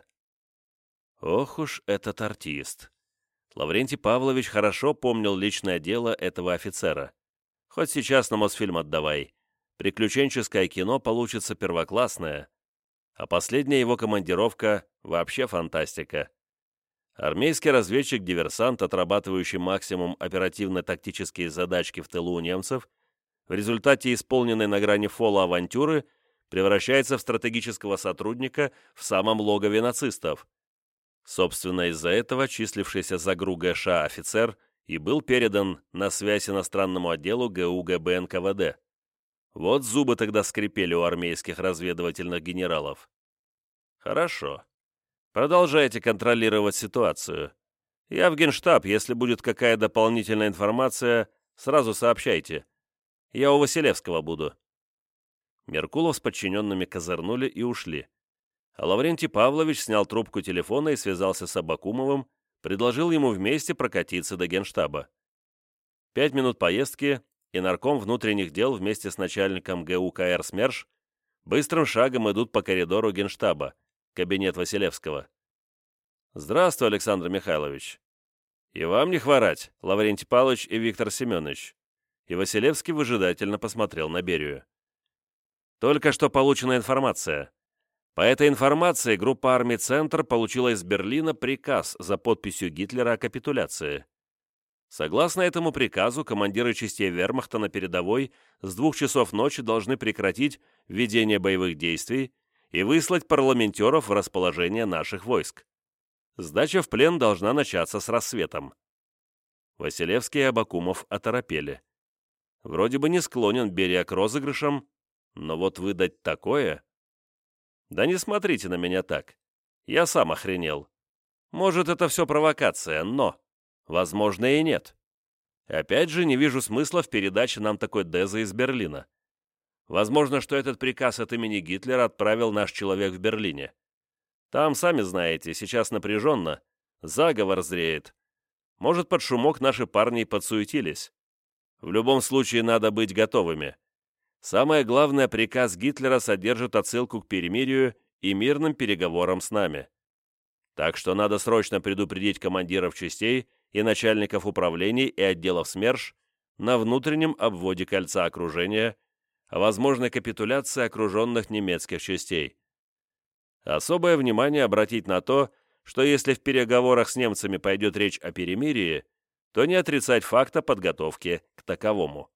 Ох уж этот артист. Лаврентий Павлович хорошо помнил личное дело этого офицера. Хоть сейчас на Мосфильм отдавай. Приключенческое кино получится первоклассное. А последняя его командировка – вообще фантастика. Армейский разведчик-диверсант, отрабатывающий максимум оперативно-тактические задачки в тылу у немцев, в результате исполненной на грани фола авантюры превращается в стратегического сотрудника в самом логове нацистов. Собственно, из-за этого числившийся за ГРУ ГШ офицер и был передан на связь иностранному отделу ГУГБ эн ка вэ дэ. Вот зубы тогда скрипели у армейских разведывательных генералов. Хорошо. Продолжайте контролировать ситуацию. Я в Генштаб, если будет какая дополнительная информация, сразу сообщайте. Я у Василевского буду. Меркулов с подчиненными козырнули и ушли. А Лаврентий Павлович снял трубку телефона и связался с Абакумовым, предложил ему вместе прокатиться до Генштаба. Пять минут поездки, и нарком внутренних дел вместе с начальником гэ у ка эр СМЕРШ быстрым шагом идут по коридору Генштаба, кабинет Василевского. «Здравствуй, Александр Михайлович». «И вам не хворать, Лаврентий Павлович и Виктор Семенович». И Василевский выжидательно посмотрел на Берию. «Только что получена информация. По этой информации группа армий «Центр» получила из Берлина приказ за подписью Гитлера о капитуляции. Согласно этому приказу, командиры частей вермахта на передовой с двух часов ночи должны прекратить ведение боевых действий и выслать парламентеров в расположение наших войск. Сдача в плен должна начаться с рассветом». Василевский и Абакумов оторопели. Вроде бы не склонен Берия к розыгрышам, но вот выдать такое... Да не смотрите на меня так. Я сам охренел. Может, это все провокация, но... Возможно, и нет. Опять же, не вижу смысла в передаче нам такой Дезы из Берлина. Возможно, что этот приказ от имени Гитлера отправил наш человек в Берлине. Там, сами знаете, сейчас напряженно. Заговор зреет. Может, под шумок наши парни и подсуетились. В любом случае, надо быть готовыми. Самое главное, приказ Гитлера содержит отсылку к перемирию и мирным переговорам с нами. Так что надо срочно предупредить командиров частей и начальников управлений и отделов СМЕРШ на внутреннем обводе кольца окружения о возможной капитуляции окруженных немецких частей. Особое внимание обратить на то, что если в переговорах с немцами пойдет речь о перемирии, то не отрицать факта подготовки к таковому.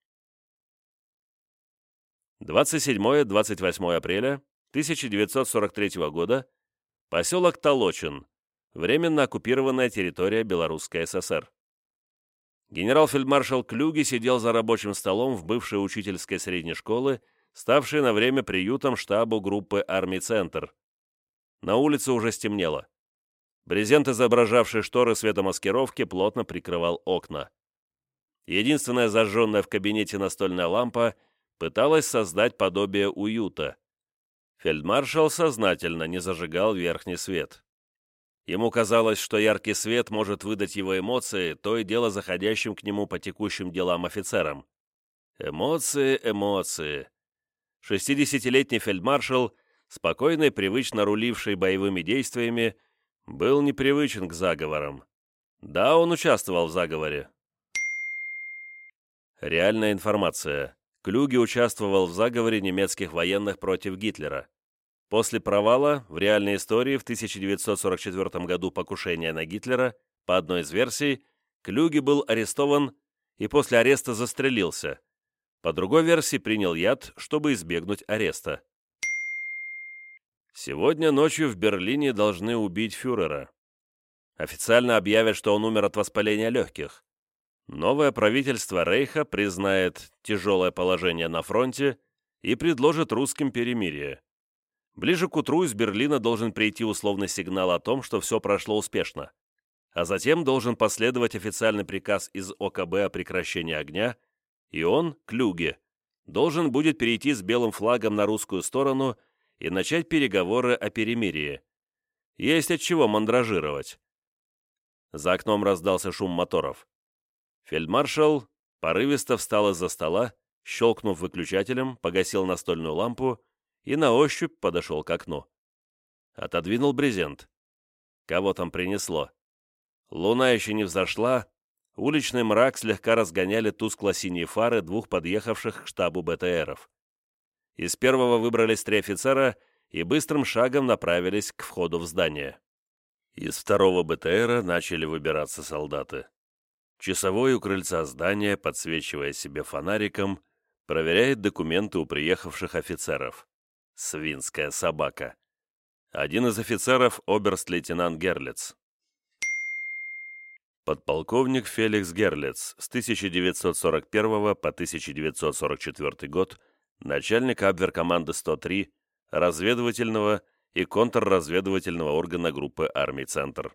двадцать седьмое — двадцать восьмое апреля тысяча девятьсот сорок третьего года. Поселок Толочин. Временно оккупированная территория Белорусской ССР. Генерал-фельдмаршал Клюге сидел за рабочим столом в бывшей учительской средней школы, ставшей на время приютом штабу группы армий «Центр». На улице уже стемнело. Брезент, изображавший шторы светомаскировки, плотно прикрывал окна. Единственная зажженная в кабинете настольная лампа пыталась создать подобие уюта. Фельдмаршал сознательно не зажигал верхний свет. Ему казалось, что яркий свет может выдать его эмоции, то и дело заходящим к нему по текущим делам офицерам. Эмоции, эмоции. Шестидесятилетний фельдмаршал, спокойно и привычно руливший боевыми действиями, был непривычен к заговорам. Да, он участвовал в заговоре. Реальная информация. Клюге участвовал в заговоре немецких военных против Гитлера. После провала в реальной истории в тысяча девятьсот сорок четвёртом году покушения на Гитлера, по одной из версий, Клюге был арестован и после ареста застрелился. По другой версии принял яд, чтобы избегнуть ареста. Сегодня ночью в Берлине должны убить фюрера. Официально объявят, что он умер от воспаления легких. Новое правительство Рейха признает тяжелое положение на фронте и предложит русским перемирие. Ближе к утру из Берлина должен прийти условный сигнал о том, что все прошло успешно, а затем должен последовать официальный приказ из О К Б о прекращении огня, и он, Клюге, должен будет перейти с белым флагом на русскую сторону и начать переговоры о перемирии. Есть от чего мандражировать. За окном раздался шум моторов. Фельдмаршал порывисто встал из-за стола, щелкнув выключателем, погасил настольную лампу и на ощупь подошел к окну. Отодвинул брезент. Кого там принесло? Луна еще не взошла, уличный мрак слегка разгоняли тускло-синие фары двух подъехавших к штабу Б Т Ров. Из первого выбрались три офицера и быстрым шагом направились к входу в здание. Из второго Б Т Ра начали выбираться солдаты. Часовой у крыльца здания, подсвечивая себе фонариком, проверяет документы у приехавших офицеров. Свинская собака. Один из офицеров — оберст-лейтенант Герлиц. Подполковник Феликс Герлиц, с тысяча девятьсот сорок первого по тысяча девятьсот сорок четвёртый год, начальник абверкоманды сто три, разведывательного и контрразведывательного органа группы армий «Центр».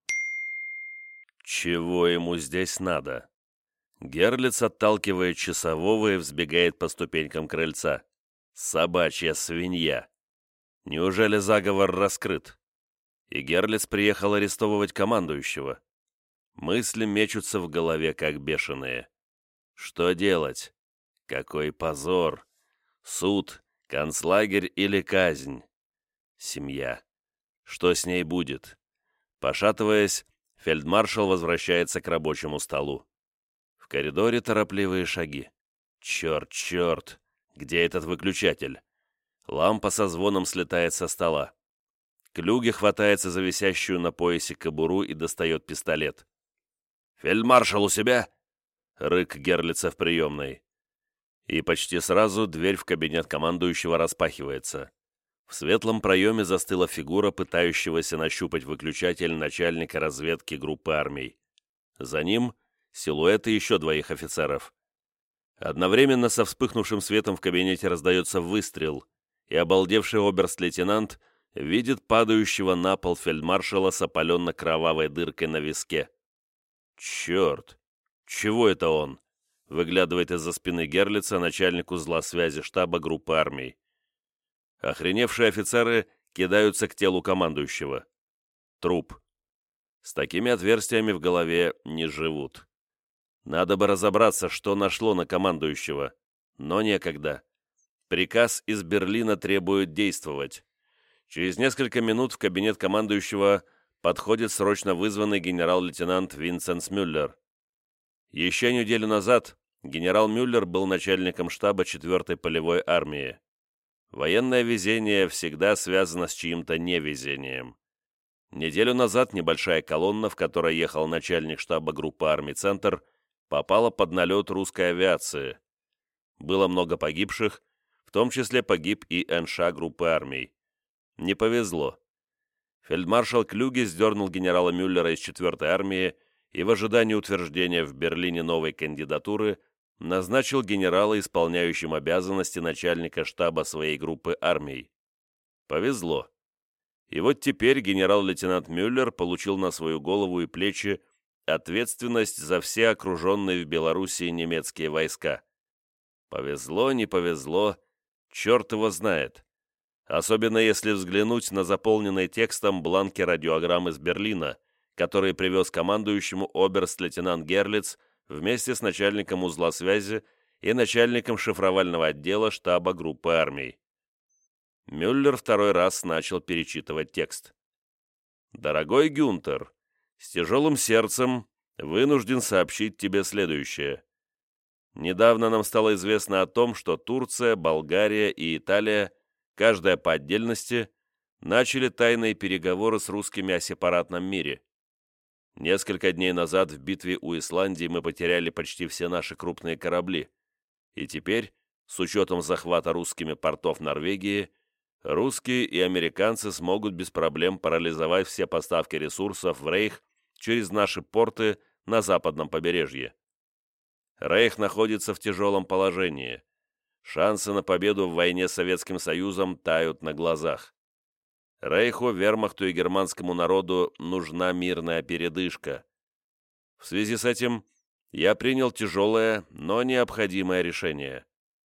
Чего ему здесь надо? Герлиц отталкивает часового и взбегает по ступенькам крыльца. Собачья свинья. Неужели заговор раскрыт? И Герлиц приехал арестовывать командующего. Мысли мечутся в голове, как бешеные. Что делать? Какой позор! Суд, концлагерь или казнь? Семья. Что с ней будет? Пошатываясь, фельдмаршал возвращается к рабочему столу. В коридоре торопливые шаги. Черт, черт! Где этот выключатель? Лампа со звоном слетает со стола. Клюге хватается за висящую на поясе кобуру и достает пистолет. «Фельдмаршал у себя?» — рык Герлица в приемной. И почти сразу дверь в кабинет командующего распахивается. В светлом проеме застыла фигура, пытающегося нащупать выключатель начальника разведки группы армий. За ним силуэты еще двоих офицеров. Одновременно со вспыхнувшим светом в кабинете раздается выстрел, и обалдевший оберст-лейтенант видит падающего на пол фельдмаршала с опаленно-кровавой дыркой на виске. «Черт! Чего это он?» — выглядывает из-за спины Герлица начальник узла связи штаба группы армий. Охреневшие офицеры кидаются к телу командующего. Труп. С такими отверстиями в голове не живут. Надо бы разобраться, что нашло на командующего, но некогда. Приказ из Берлина требует действовать. Через несколько минут в кабинет командующего подходит срочно вызванный генерал-лейтенант Винсенс Мюллер. Еще неделю назад генерал Мюллер был начальником штаба четвёртой полевой армии. Военное везение всегда связано с чьим-то невезением. Неделю назад небольшая колонна, в которой ехал начальник штаба группы армий «Центр», попала под налет русской авиации. Было много погибших, в том числе погиб и эн ша группы армий. Не повезло. Фельдмаршал Клюге сдернул генерала Мюллера из четвёртой армии и в ожидании утверждения в Берлине новой кандидатуры назначил генерала исполняющим обязанности начальника штаба своей группы армий. Повезло. И вот теперь генерал-лейтенант Мюллер получил на свою голову и плечи ответственность за все окруженные в Белоруссии немецкие войска. Повезло, не повезло, черт его знает. Особенно если взглянуть на заполненные текстом бланки радиограмм из Берлина, которые привез командующему оберст-лейтенант Герлиц вместе с начальником узла связи и начальником шифровального отдела штаба группы армий. Мюллер второй раз начал перечитывать текст. «Дорогой Гюнтер, с тяжелым сердцем вынужден сообщить тебе следующее. Недавно нам стало известно о том, что Турция, Болгария и Италия, каждая по отдельности, начали тайные переговоры с русскими о сепаратном мире. Несколько дней назад в битве у Исландии мы потеряли почти все наши крупные корабли, и теперь, с учетом захвата русскими портов Норвегии, русские и американцы смогут без проблем парализовать все поставки ресурсов в Рейх через наши порты на западном побережье. Рейх находится в тяжелом положении. Шансы на победу в войне с Советским Союзом тают на глазах. Рейху, вермахту и германскому народу нужна мирная передышка. В связи с этим я принял тяжелое, но необходимое решение.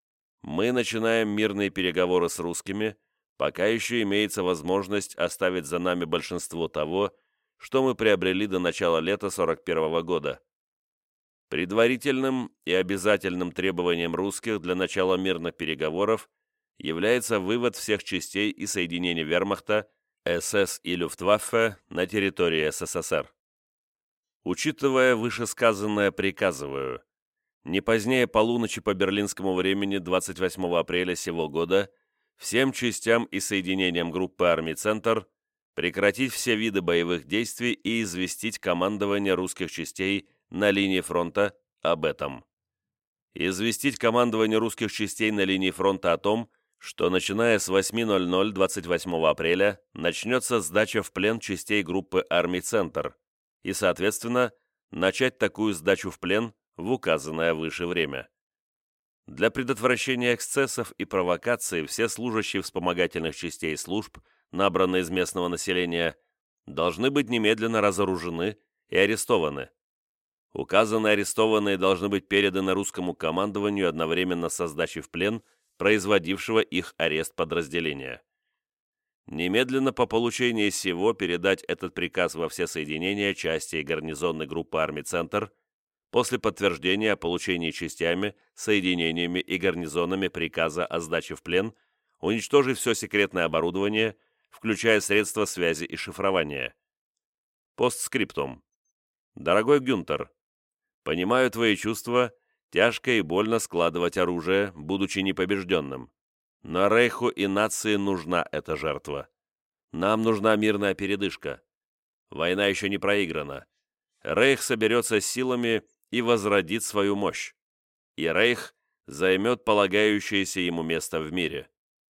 Мы начинаем мирные переговоры с русскими, пока еще имеется возможность оставить за нами большинство того, что мы приобрели до начала лета сорок первого года. Предварительным и обязательным требованием русских для начала мирных переговоров является вывод всех частей и соединений вермахта, эс эс и Люфтваффе на территории эс эс эс эр. Учитывая вышесказанное, приказываю, не позднее полуночи по берлинскому времени двадцать восьмого апреля сего года всем частям и соединениям группы армий «Центр» прекратить все виды боевых действий и известить командование русских частей на линии фронта об этом. Известить командование русских частей на линии фронта о том, что начиная с восьми ноль-ноль двадцать восьмого апреля начнется сдача в плен частей группы армий «Центр» и, соответственно, начать такую сдачу в плен в указанное выше время. Для предотвращения эксцессов и провокаций все служащие вспомогательных частей служб, набранные из местного населения, должны быть немедленно разоружены и арестованы. Указанные арестованные должны быть переданы русскому командованию одновременно со сдачей в плен производившего их арест подразделения. Немедленно по получении сего передать этот приказ во все соединения, части и гарнизонной группы армий «Центр», после подтверждения о получении частями, соединениями и гарнизонами приказа о сдаче в плен, уничтожить все секретное оборудование, включая средства связи и шифрования. Постскриптум. Дорогой Гюнтер, понимаю твои чувства, тяжко и больно складывать оружие, будучи непобежденным. Но Рейху и нации нужна эта жертва. Нам нужна мирная передышка. Война еще не проиграна. Рейх соберется с силами и возродит свою мощь. И Рейх займет полагающееся ему место в мире.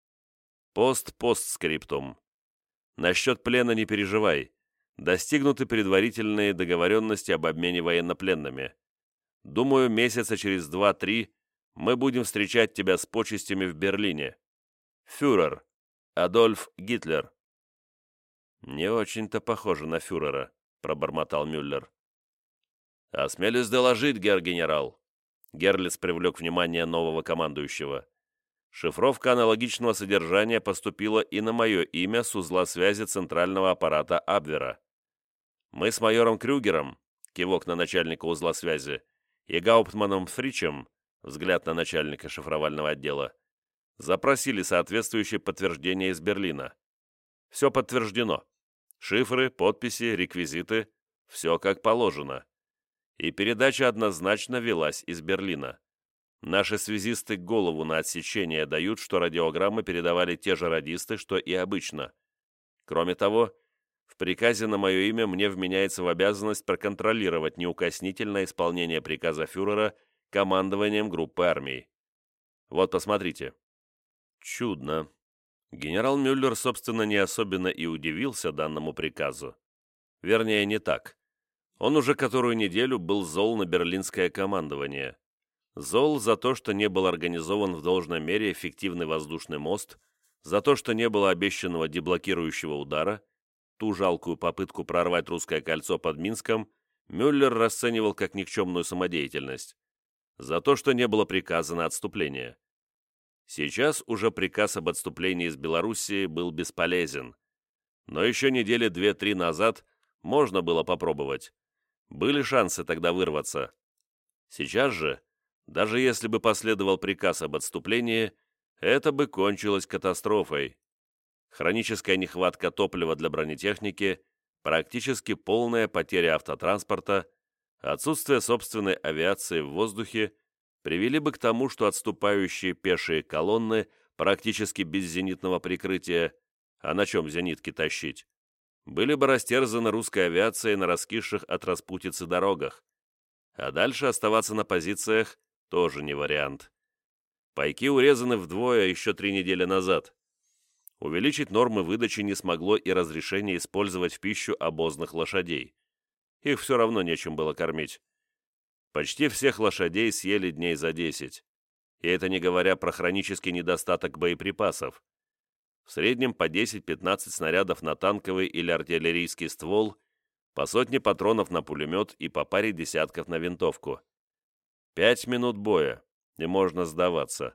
Пост-постскриптум. Насчет плена не переживай. Достигнуты предварительные договоренности об обмене военнопленными. Думаю, месяца через два-три мы будем встречать тебя с почестями в Берлине. Фюрер. Адольф Гитлер. Не очень-то похоже на фюрера, пробормотал Мюллер. «Осмелюсь доложить, герр-генерал». Герлиц привлек внимание нового командующего. Шифровка аналогичного содержания поступила и на мое имя с узла связи центрального аппарата Абвера. Мы с майором Крюгером, кивок на начальника узла связи, и гауптманом Фричем, взгляд на начальника шифровального отдела, запросили соответствующее подтверждение из Берлина. Все подтверждено. Шифры, подписи, реквизиты – все как положено. И передача однозначно велась из Берлина. Наши связисты голову на отсечение дают, что радиограммы передавали те же радисты, что и обычно. Кроме того, в приказе на мое имя мне вменяется в обязанность проконтролировать неукоснительное исполнение приказа фюрера командованием группы армий. Вот посмотрите. Чудно. Генерал Мюллер, собственно, не особенно и удивился данному приказу. Вернее, не так. Он уже которую неделю был зол на берлинское командование. Зол за то, что не был организован в должной мере эффективный воздушный мост, за то, что не было обещанного деблокирующего удара. Ту жалкую попытку прорвать русское кольцо под Минском Мюллер расценивал как никчемную самодеятельность. За то, что не было приказа на отступление. Сейчас уже приказ об отступлении из Белоруссии был бесполезен. Но еще недели две-три назад можно было попробовать. Были шансы тогда вырваться. Сейчас же, даже если бы последовал приказ об отступлении, это бы кончилось катастрофой. Хроническая нехватка топлива для бронетехники, практически полная потеря автотранспорта, отсутствие собственной авиации в воздухе привели бы к тому, что отступающие пешие колонны, практически без зенитного прикрытия, а на чем зенитки тащить, были бы растерзаны русской авиацией на раскисших от распутицы дорогах. А дальше оставаться на позициях тоже не вариант. Пайки урезаны вдвое еще три недели назад. Увеличить нормы выдачи не смогло и разрешение использовать в пищу обозных лошадей. Их все равно нечем было кормить. Почти всех лошадей съели дней за десять. И это не говоря про хронический недостаток боеприпасов. В среднем по десять-пятнадцать снарядов на танковый или артиллерийский ствол, по сотне патронов на пулемет и по паре десятков на винтовку. Пять минут боя, и можно сдаваться.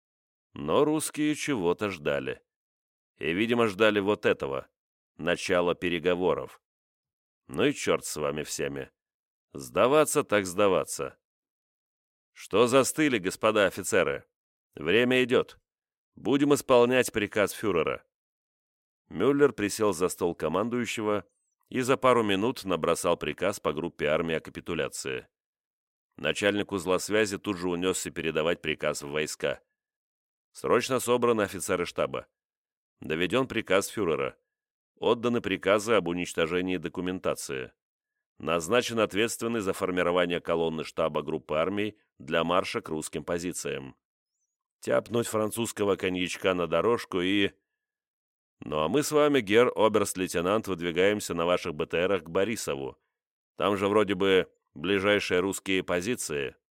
Но русские чего-то ждали. И, видимо, ждали вот этого, начала переговоров. Ну и черт с вами всеми. Сдаваться так сдаваться. Что застыли, господа офицеры? Время идет. Будем исполнять приказ фюрера. Мюллер присел за стол командующего и за пару минут набросал приказ по группе армии о капитуляции. Начальник узла связи тут же унесся передавать приказ в войска. Срочно собраны офицеры штаба. Доведен приказ фюрера. Отданы приказы об уничтожении документации. Назначен ответственный за формирование колонны штаба группы армий для марша к русским позициям. Тяпнуть французского коньячка на дорожку и... Ну а мы с вами, герр оберст-лейтенант, выдвигаемся на ваших БТРах к Борисову. Там же вроде бы ближайшие русские позиции.